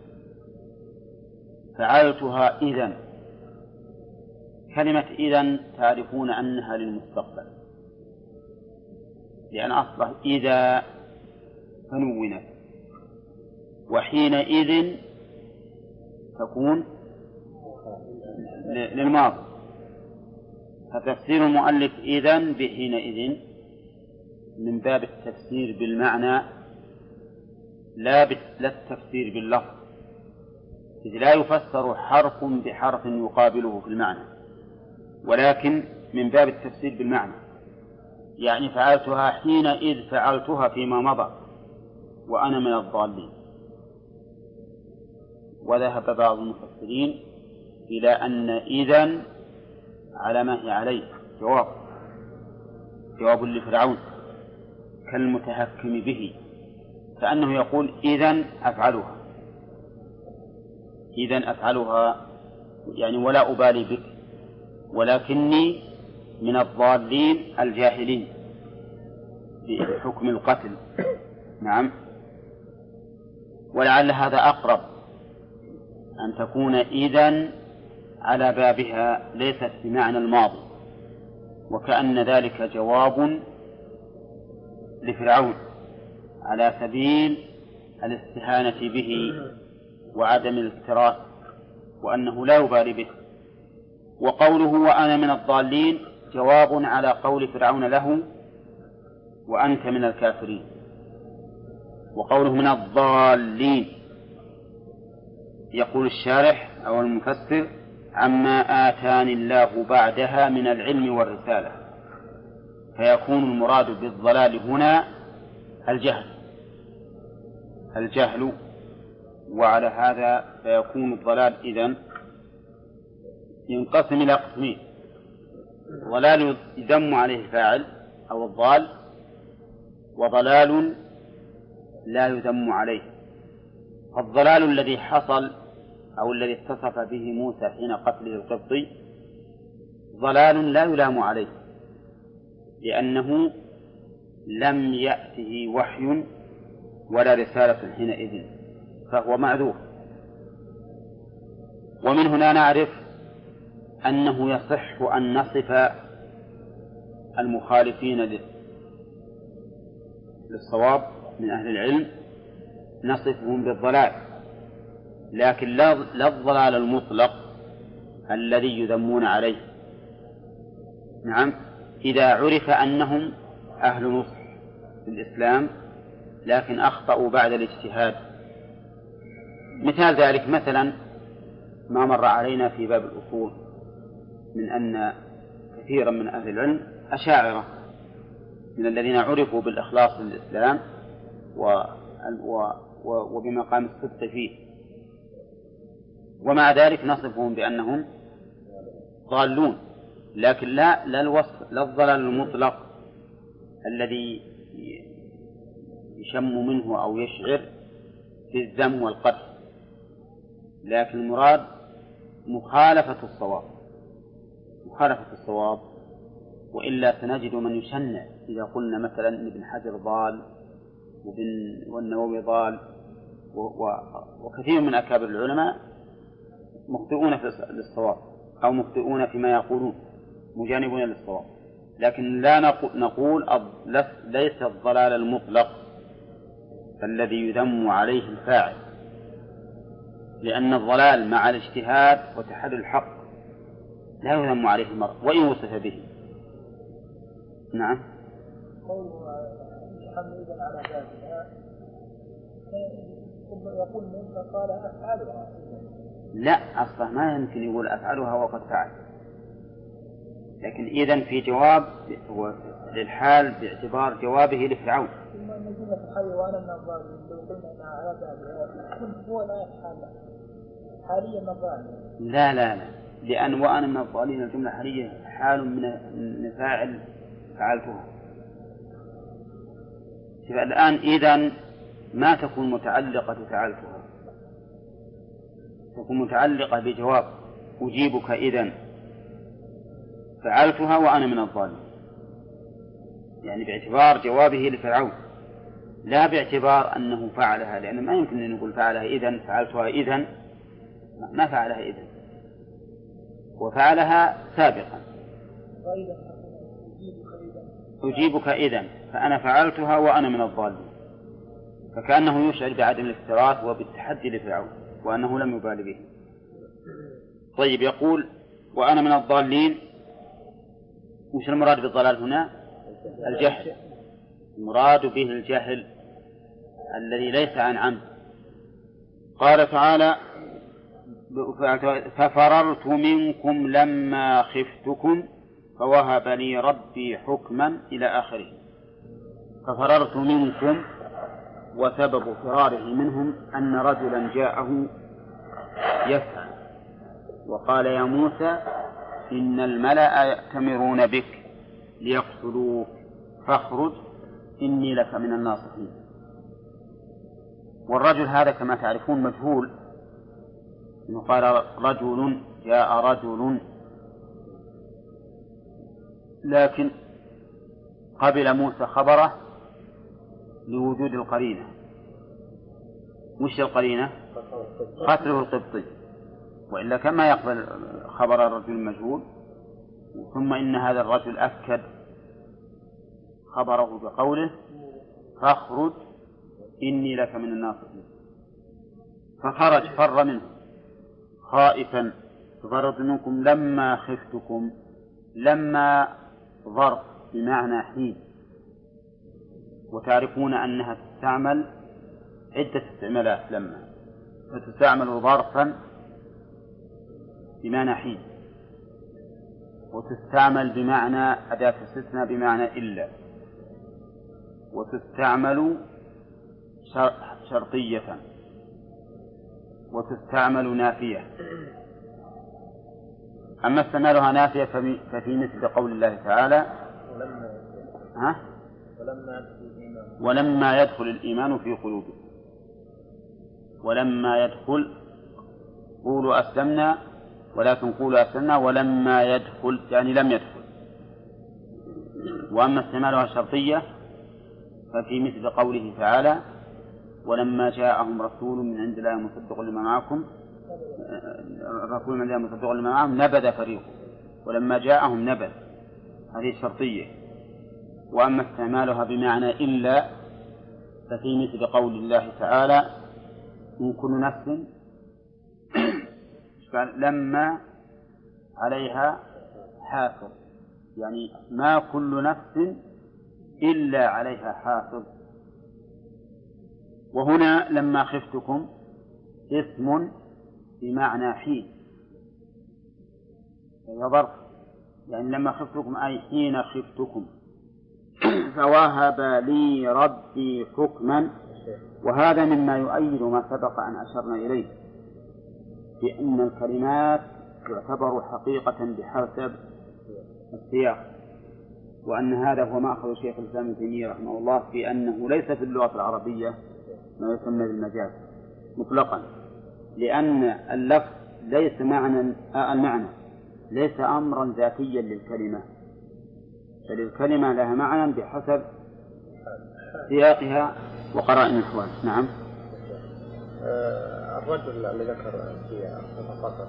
فعلتها إذن، كلمة إذن تعرفون أنها للمستقبل، لأن أصله إذا فنونت، وحينئذ تكون للماضي، فتفسير المؤلف إذن بحينئذ من باب التفسير بالمعنى لا التفسير باللفظ، إذ لا يفسر حرف بحرف يقابله في المعنى، ولكن من باب التفسير بالمعنى، يعني فعلتها حينئذ فعلتها فيما مضى وأنا من الضالين. وذهب بعض المفسرين إلى أن إذن على ما هي عليه جواب جواب لفرعون كالمتهكم به، كأنه يقول إذن أفعلها إذن أفعلها يعني ولا أبالي بك، ولكني من الضالين الجاهلين بحكم القتل. نعم، ولعل هذا أقرب أن تكون إذن على بابها ليست بمعنى الماضي، وكأن ذلك جواب لفرعون على سبيل الاستهانة به وعدم الاكتراث وأنه لا يبالي به. وقوله وأنا من الضالين جواب على قول فرعون له وأنت من الكافرين. وقوله من الضالين يقول الشارح أو المفسر عما آتاني الله بعدها من العلم والرسالة، فيكون المراد بالضلال هنا الجهل الجهل وعلى هذا فيكون الضلال إذن ينقسم إلى قسمين: ضلال يذم عليه الفاعل أو الضال، وضلال لا يذم عليه. الضلال الذي حصل أو الذي اتصف به موسى حين قتله القبطي ضلال لا يلام عليه، لأنه لم يأته وحي ولا رسالة حينئذ، فهو معذور. ومن هنا نعرف أنه يصح أن نصف المخالفين للصواب من أهل العلم نصفهم بالضلال، لكن لا الضلال المطلق الذي يذمون عليه. نعم، إذا عرف أنهم أهل نصح في الإسلام لكن أخطأوا بعد الاجتهاد. مثال ذلك مثلا ما مر علينا في باب الأصول من أن كثيرا من أهل العلم أشاعرة من الذين عرفوا بالإخلاص للإسلام وبمقام الصدق فيه، ومع ذلك نصفهم بأنهم ضالون، لكن لا لا الوصف لا الضلال المطلق الذي يشم منه أو يشعر بالذم والقتل، لكن المراد مخالفة الصواب مخالفة الصواب وإلا سنجد من يشنع إذا قلنا مثلا إن ابن حجر ضال والنووي ضال وكثير من أكابر العلماء مخطئون للصواب أو مخطئون فيما يقولون مجانبون للصواب، لكن لا نقول ليس الضلال المطلق الذي يذم عليه الفاعل، لأن الضلال مع الاجتهاد وتحري الحق لا يذم عليه المرء وإن وصف به. نعم. يقول موسى قال أفعلها. لا، أصلا ما يمكن يقول أفعلها وقد فعل، لكن إذن في جواب للحال باعتبار جوابه لفرعون. ثم ان جمله الحي وانا من الظالمين لو قلنا انها على بابها كنت هو لا يتحالى حاليا من الظالمين. لا لا لا لأن وأنا من الظالمين الجملة حالية حال من فاعل فعلتها. الآن إذن ما تكون متعلقة فعلتها، تكون متعلقة بجواب أجيبك إذن فعلتها وأنا من الظالمين، يعني باعتبار جوابه لفرعون لا باعتبار أنه فعلها، لأنه ما يمكن أن نقول فعلها إذن فعلتها إذن، ما فعلها إذن، وفعلها سابقا. أجيبك إذن فأنا فعلتها وأنا من الظالمين، فكأنه يشعر بعدم الاكتراث وبالتحدي لفرعون وأنه لم يبال به. طيب يقول وأنا من الضالين، وش المراد بالضلال هنا؟ الجهل، المراد به الجهل الذي ليس عن عمد. قال تعالى ففررت منكم لما خفتكم فوهب لي ربي حكما إلى آخره. ففررت منكم، وسبب فراره منهم أن رجلا جاءه يسأل وقال يا موسى إن الملأ يأتمرون بك ليقتلوك فاخرج إني لك من الناصحين. والرجل هذا كما تعرفون مجهول، إنه قال رجل جاء رجل، لكن قبل موسى خبره لوجود القرينة. وش القرينة؟ قتله القبطي، وإلا كما يقبل خبر الرجل المجهول. ثم إن هذا الرجل أكد خبره بقوله فاخرج إني لك من الناصحين، فخرج فر منه خائفا. ففررت منكم لما خفتكم، لما ظرف بمعنى حين، وتعرفون أنها تستعمل عدة استعمالات لما، فتستعمل ظرفا بمعنى حين، وتستعمل بمعنى أداة استثناء بمعنى إلا، وتستعمل شرطية، وتستعمل نافية. أما استعمالها نافية ففي مثل قول الله تعالى ها؟ ولما يدخل الإيمان في قلوبكم، ولما يدخل قولوا أسلمنا ولكن قولوا أسلمنا ولما يدخل يعني لم يدخل. وأما استعمالها شرطية ففي مثل قوله تعالى ولما جاءهم رسول من عند الله مصدق لما معكم، الرسول من الله مصدق لما معهم نبذ فريق، ولما جاءهم نبذ، هذه شرطية. وأما استعمالها بمعنى إلا ففي مثل قول الله تعالى إن كل نفس لما عليها حافظ، يعني ما كل نفس إلا عليها حافظ. وهنا لما خفتكم اسم بمعنى حين، يضرب يعني لما خفتكم أي حين خفتكم. فوهب لي ربي حكما، وهذا مما يؤيد ما سبق أن أشرنا إليه بأن الكلمات تعتبر حقيقة بحسب السياق، وأن هذا هو مأخذ شيخ الإسلام ابن تيمية رحمه الله في أنه ليس في اللغة العربية ما يسمى بالمجاز مطلقا، لأن اللفظ ليس معنى المعنى ليس أمرا ذاتيا للكلمة، بل الكلمة لها معنى بحسب سياقها وقرائن الأحوال. نعم. الرجل اللي ذكر في القصر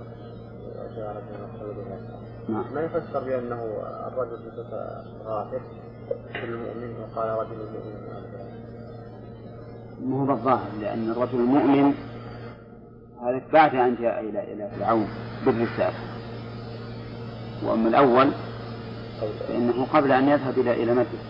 نعم. ما يفسر بأنه الرجل بصفة غافر في المؤمن وقال رجل المؤمن، ما هو بالظاهر، لأن الرجل المؤمن هذا بعد أن جاء إلى إلى فرعون بالرسالة، وأما الأول فإنه قبل أن يذهب إلى إلى مكة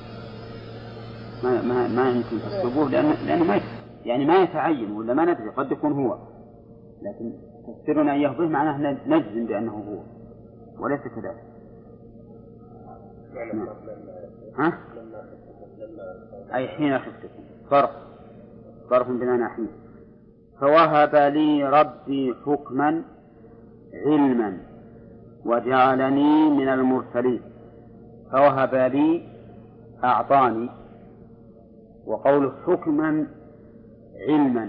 ما ما ما يمكن تحسبوه، لأن لأنه ما يعني ما يتعين ولا ما ندري، قد يكون هو، لكن تفسيرنا إياه به معناه نجزم بأنه هو وليس كذلك. ها؟ أي حين خفتكم، ظرف ظرف بمعنى حين. فوهب لي ربي حكما علما وجعلني من المرسلين. فوهب لي أعطاني، وقوله حكما علما،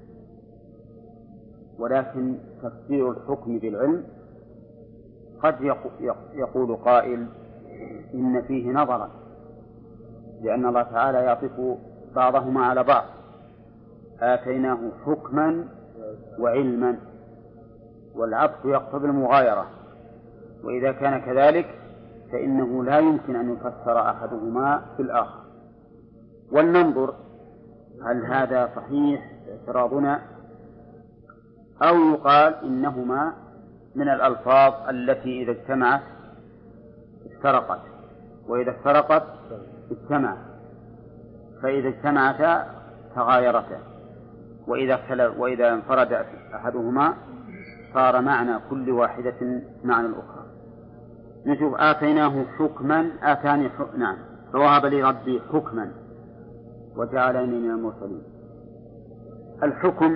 ولكن تفسير الحكم بالعلم قد يقول قائل إن فيه نظرا، لأن الله تعالى يعطف بعضهما على بعض، آتيناه حكما وعلما، والعطف يقتضي المغايرة، وإذا كان كذلك فإنه لا يمكن أن يفسر أحدهما بالآخر. ولننظر هل هذا صحيح اعتراضنا، أو يقال إنهما من الألفاظ التي إذا اجتمعت افترقت، وإذا افترقت اجتمعت، فإذا اجتمعتا تغايرتا، وإذا وإذا انفرد أحدهما صار معنى كل واحدة معنى الأخرى. نشوف آتيناه حكما، آتاني حكما، نعم. فوهب لي ربي حكما وجعلني من المرسلين. الحكم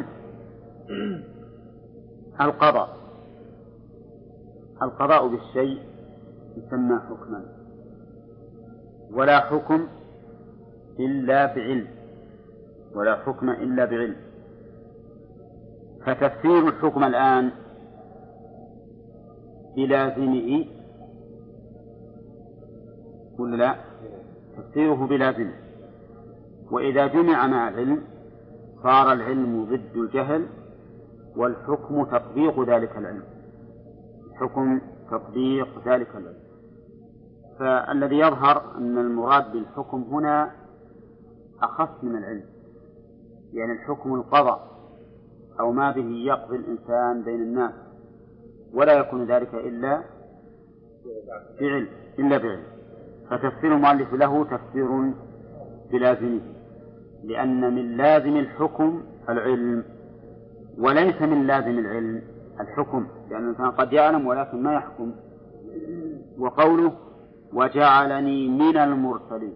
القضاء، القضاء بالشيء يسمى حكما، ولا حكم إلا بعلم، ولا حكم إلا بعلم. فتفسير الحكم الآن بلازمه ولا لا؟ تفسيره بلازمه، وإذا جمع مع العلم صار العلم ضد الجهل، والحكم تطبيق ذلك العلم، الحكم تطبيق ذلك العلم. فالذي يظهر أن المراد بالحكم هنا أخص من العلم، يعني الحكم القضاء أو ما به يقضي الإنسان بين الناس، ولا يكون ذلك إلا بعلم إلا بعلم. فتفسير المؤلف له تفسير بلازمه، لأن من لازم الحكم العلم، وليس من لازم العلم الحكم، لأن الإنسان قد يعلم ولكن ما يحكم. وقوله وجعلني من المرسلين،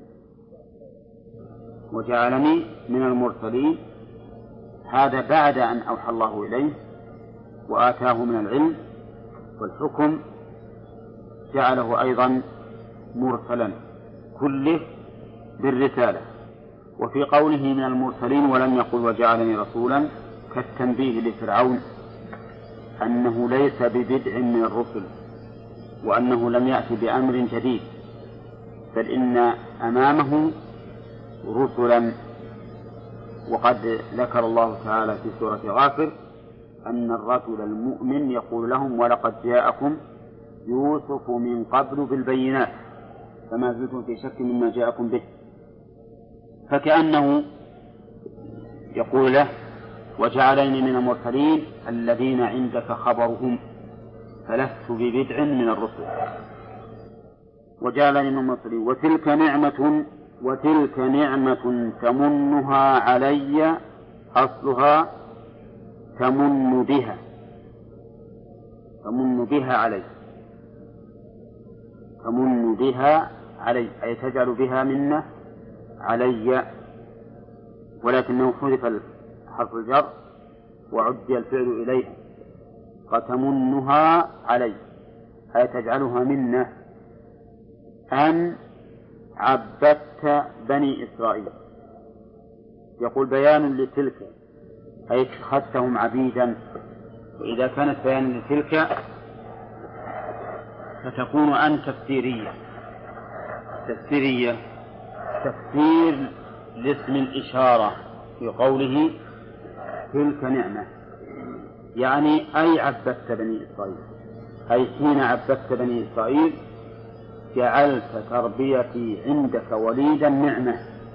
وجعلني من المرسلين، هذا بعد أن أوحى الله إليه وآتاه من العلم والحكم، جعله أيضا مرسلا كله بالرسالة. وفي قوله من المرسلين ولم يقل وجعلني رسولا كالتنبيه لفرعون أنه ليس ببدع من الرسل، وأنه لم يأتي بأمر جديد، بل إن أمامه رسلا. وقد ذكر الله تعالى في سورة غافر أن الرجل المؤمن يقول لهم ولقد جاءكم يوسف من قبل بالبينات فما زلتم في شك مما جاءكم به. فكأنه يقول له وجعلني من المرسلين الذين عندك خبرهم، فلست ببدع من الرسل. وجعلني من المرسلين وتلك نعمة وتلك نعمة تمنها علي، أصلها تمن بها، تمن بها علي، تمن بها علي أي تجعل بها منة علي، ولكنه حذف حرف الجر وعدي الفعل إليه، فتمنها علي أي تجعلها منة أن عبدت بني إسرائيل. يقول بيان لتلك أي اتخذتهم عبيدا، وإذا كانت بيان لتلك فتكون أن تفسيرية، تفسيرية تفسير لاسم الإشارة في قوله تلك نعمة، يعني أي عبدت بني إسرائيل، أي حين عبدت بني إسرائيل جعلت تربيتي عندك وليدا نعمة.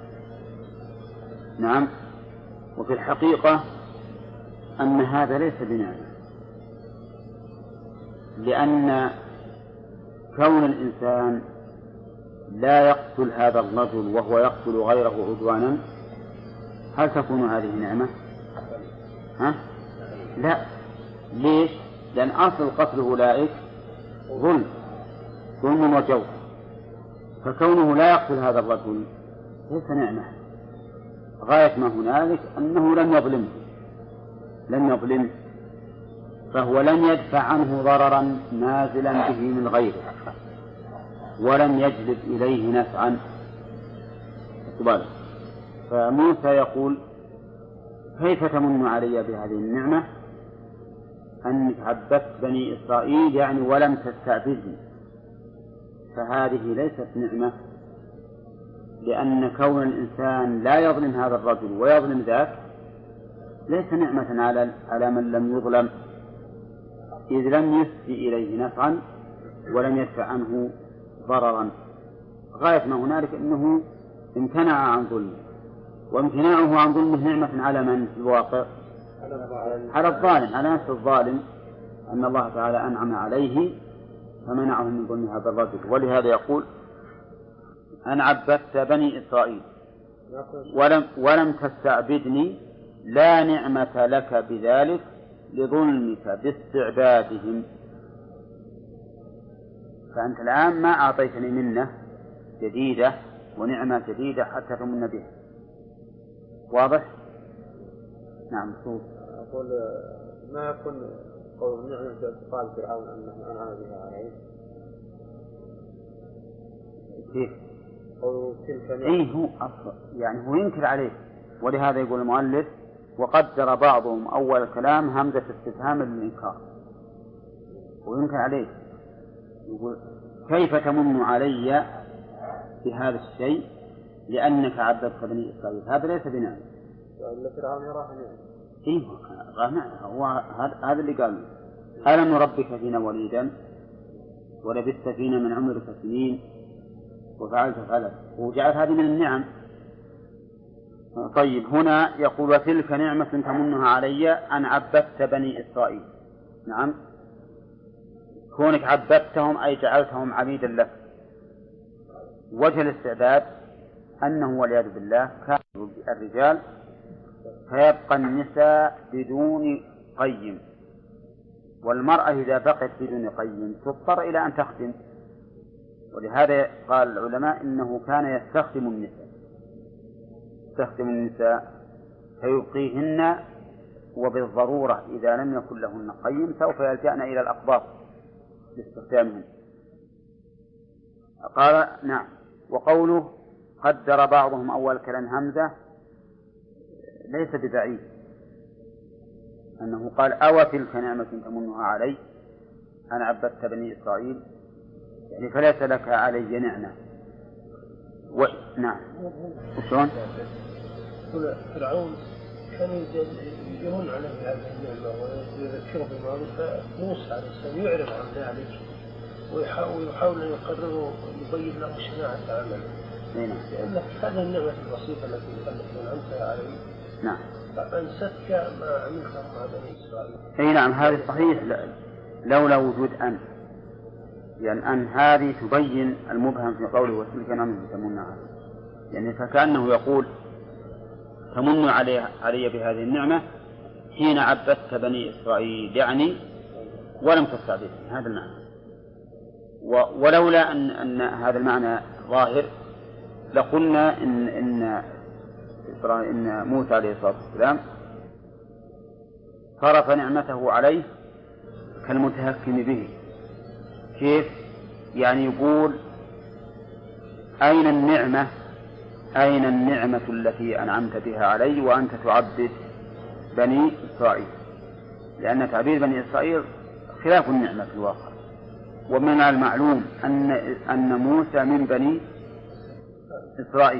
نعم. وفي الحقيقة أن هذا ليس بنعمة، لأن كون الإنسان لا يقتل هذا الرجل وهو يقتل غيره عدوانا، هل تكون هذه نعمة؟ ها؟ لا. ليش؟ لأن أصل قتل أولئك ظلم ظلم وجور، فكونه لا يقتل هذا الرجل ليس نعمة، غاية ما هنالك أنه لم يظلمه لم يظلمه فهو لم يدفع عنه ضررا نازلا به من غيره ولم يجلب إليه نفعا. فموسى يقول كيف تمن علي بهذه النعمة أنك عبدت بني إسرائيل يعني ولم تستعبدني؟ فهذه ليست نعمة، لأن كون الإنسان لا يظلم هذا الرجل ويظلم ذاك ليس نعمة على على من لم يظلم، إذ لم يسدي إليه نفعا ولم يدفع عنه ضررا. غاية ما هنالك أنه امتنع عن ظلمه، وامتناعه عن ظلمه نعمة على من في الواقع؟ على الظالم، على نفس الظالم، أن الله تعالى أنعم عليه فمنعه من ظلم هذا الرجل. ولهذا يقول أن عبدت بني إسرائيل ولم, ولم تستعبدني، لا نعمة لك بذلك لظلمك باستعبادهم. فأنت الآن ما أعطيتني منة جديدة ونعمة جديدة حتى تمن بها. واضح؟ نعم. أقول ما يكون قول نعمة قال فرعون أنه أنعم بها عليه. كيف؟ قول تلك نعمة. إيه هو أصلا يعني هو ينكر عليه، ولهذا يقول المؤلف وقدر بعضهم أول الكلام همزة استفهام للإنكار، وينكر عليه يقول كيف تمن علي بهذا الشيء لأنك عبدت بني إسرائيل؟ هذا ليس بنعمة. وإلا فرعون يراه نعمة. إيه هو هذا اللي قال ألم نربك فينا وليدا ولبثت فينا من عمرك سنين وفعلت فعلت، وجعل هذه من النعم. طيب هنا يقول وتلك نعمة تمنها علي أن عبدت بني إسرائيل. نعم، كونك عبدتهم أي جعلتهم عبيدا لك. وجه الاستعباد أنه والعياذ بالله كان الرجال فيبقى النساء بدون قيم، والمرأة إذا بقت بدون قيم تضطر إلى أن تخدم. ولهذا قال العلماء إنه كان يستخدم النساء يستخدم النساء فيبقيهن، وبالضرورة إذا لم يكن لهن قيم سوف يلجأن إلى الأقباط لاستخدامهن. قال نعم. وقوله قدر بعضهم أول كلام همزة ليس ببعيد، أنه قال أو تلك نعمة تمنها علي أنا عبدت بني إسرائيل، يعني فليس لك علي نعمة. و... نعم. وشون؟ فرعون كان يمن عليه هذه النعمة ويذكره بماضي، فموسى عليه السلام يعرض عن ذلك ويحاول يحاول أن يقرره ويبين له شناعة عمله، لأن هذه النعمة البسيطة التي أنعمتها عليه نعم فأنستك ما عملته مع بني إسرائيل. أي نعم، هذا صحيح لولا وجود أن، يعني أن هذه تبين المبهم في قوله وتلك نعمة تمن علي، يعني فكأنه يقول تمن علي, علي بهذه النعمة حين عبدت بني إسرائيل، يعني ولم تستعبدني، هذا المعنى. ولولا أن, أن هذا المعنى ظاهر لقلنا إن, إن, إن موسى عليه الصلاة والسلام صرف نعمته عليه كالمتهكم به. كيف؟ يعني يقول أين النعمة أين النعمة التي أنعمت بها علي وأنت تعبد بني إسرائيل؟ لأن تعبيد بني إسرائيل خلاف النعمة في الواقع. ومن المعلوم أن أن موسى من بني إسرائيل،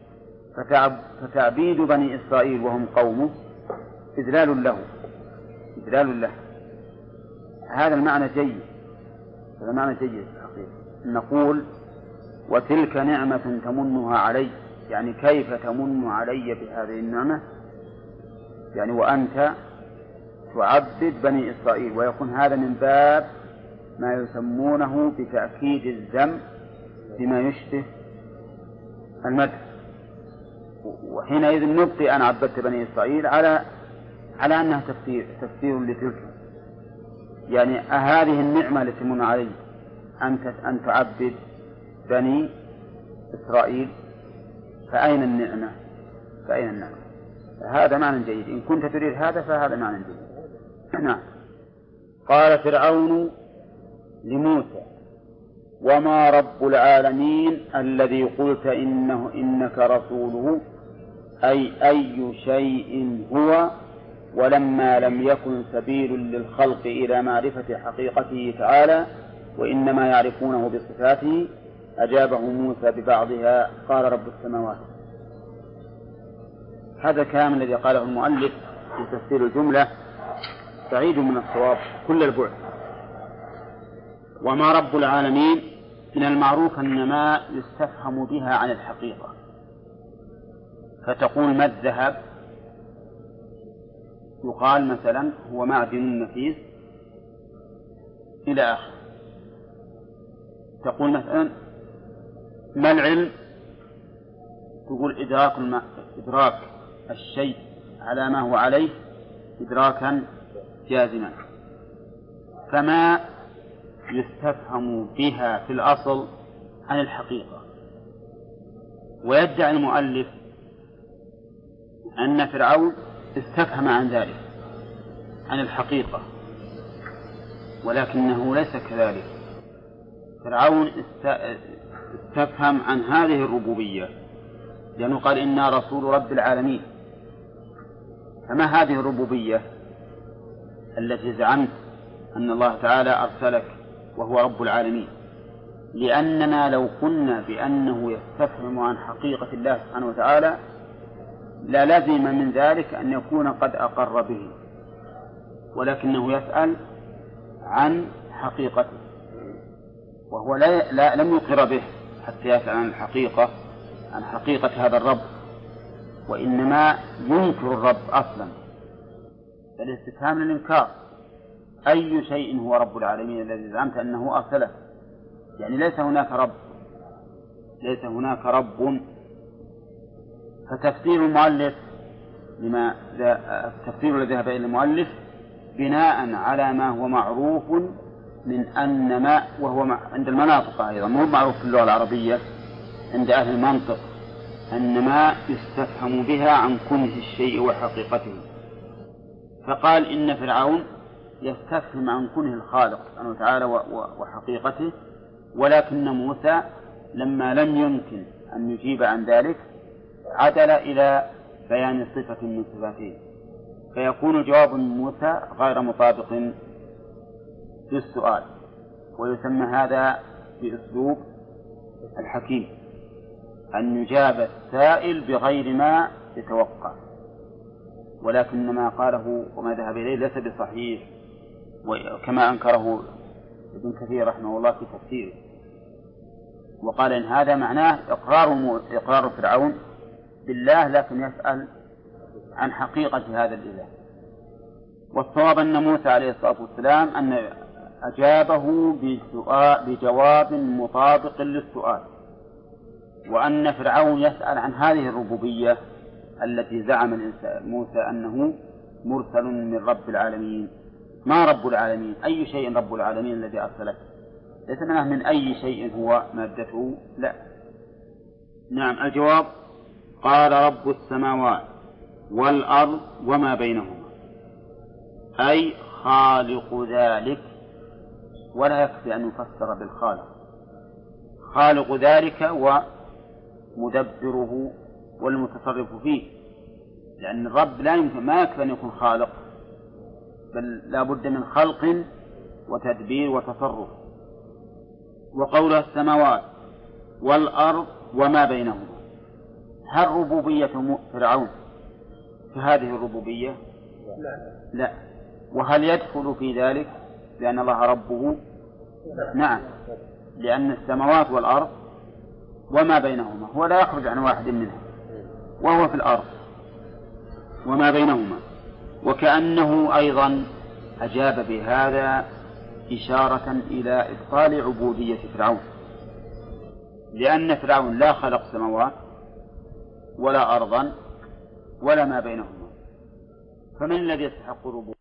فتعبيد بني إسرائيل وهم قومه إذلال له إذلال له. هذا المعنى جيد، هذا معنى جيد حقيقة. نقول وتلك نعمة تمنها علي، يعني كيف تمن علي بهذه النعمة، يعني وأنت تعبد بني إسرائيل، ويكون هذا من باب ما يسمونه بتأكيد الذم بما يشبه المدح. وحينئذ نبقي أن عبدت بني إسرائيل على على أنها تفسير تفسير لتلك، يعني هذه النعمة التي تمن علي أن أن تعبد بني إسرائيل فأين النعمة؟ فأين النعمة؟ هذا معنى جيد. إن كنت تريد هذا فهذا معنى جيد. نعم. قال فرعون لموسى: وما رب العالمين الذي قلت إنه إنك رسوله، أي أي شيء هو، ولما لم يكن سبيل للخلق إلى معرفة حقيقته تعالى وإنما يعرفونه بصفاته، أجابه موسى ببعضها: قال رب السماوات. هذا الكلام الذي قاله المؤلف في تفسير الجملة بعيد من الصواب كل البعد. وما رب العالمين من المعروف أن ما يستفهم بها عن الحقيقة، فتقول ما الذهب؟ يقال مثلا هو معدن نفيس إلى آخر. تقول مثلا ما العلم؟ تقول إدراك, الم... إدراك الشيء على ما هو عليه إدراكا جازما. فما يستفهم بها في الأصل عن الحقيقة. ويدعي المؤلف أن فرعون استفهم عن ذلك عن الحقيقة، ولكنه ليس كذلك. فرعون استفهم عن هذه الربوبية، لأنه قال إنا رسول رب العالمين. فما هذه الربوبية التي زعمت أن الله تعالى أرسلك وهو رب العالمين؟ لأننا لو قلنا بأنه يستفهم عن حقيقة الله سبحانه وتعالى لا لازم من ذلك أن يكون قد أقر به، ولكنه يسأل عن حقيقته، وهو لا, لا لم يقر به حتى يسأل عن الحقيقة عن حقيقة هذا الرب، وإنما ينكر الرب أصلا. فالاستفهام للإنكار: أي شيء هو رب العالمين الذي زعمت أنه أرسله؟ يعني ليس هناك رب، ليس هناك رب. فتفسير المؤلف لما التفسير الذي ذهب إلى المؤلف بناء على ما هو معروف من أن ما وهو عند المناطق أيضا مو معروف في اللغة العربية عند أهل المنطق أن ما يستفهم بها عن كنه الشيء وحقيقته. فقال إن فرعون يستفهم عن كنه الخالق سبحانه وتعالى وحقيقته، ولكن موسى لما لم يمكن أن يجيب عن ذلك عدل إلى بيان صفة من صفاته، فيكون جواب موسى غير مطابق للسؤال، ويسمى هذا بأسلوب الحكيم أن يجاب السائل بغير ما يتوقع. ولكن ما قاله وما ذهب إليه ليس بصحيح، وكما أنكره ابن كثير رحمه الله في تفسيره، وقال إن هذا معناه إقرار إقرار فرعون بالله، لكن يسأل عن حقيقة هذا الإله. والصواب أن موسى عليه الصلاة والسلام أن أجابه بجواب مطابق للسؤال، وأن فرعون يسأل عن هذه الربوبية التي زعم موسى أنه مرسل من رب العالمين. ما رب العالمين؟ أي شيء رب العالمين الذي أرسله؟ ليس معناه من أي شيء هو مادته، لا. نعم، الجواب: قال رب السماوات والأرض وما بينهما، أي خالق ذلك. ولا يكفي أن يفسر بالخالق، خالق ذلك ومدبره والمتصرف فيه، لأن الرب لا يمكن ما يكفي أن يكون خالق، بل لا بد من خلق وتدبير وتصرف. وقوله السماوات والأرض وما بينهما، هل ربوبية فرعون في هذه الربوبية؟ لا. لا. وهل يدخل في ذلك لأن الله ربه؟ نعم، لأن السماوات والأرض وما بينهما هو لا يخرج عن واحد منها، وهو في الأرض وما بينهما. وكأنه أيضا أجاب بهذا إشارة إلى إبطال عبودية فرعون، لأن فرعون لا خلق سماوات ولا أرضا ولا ما بينهما، فمن الذي يستحق الربوبية؟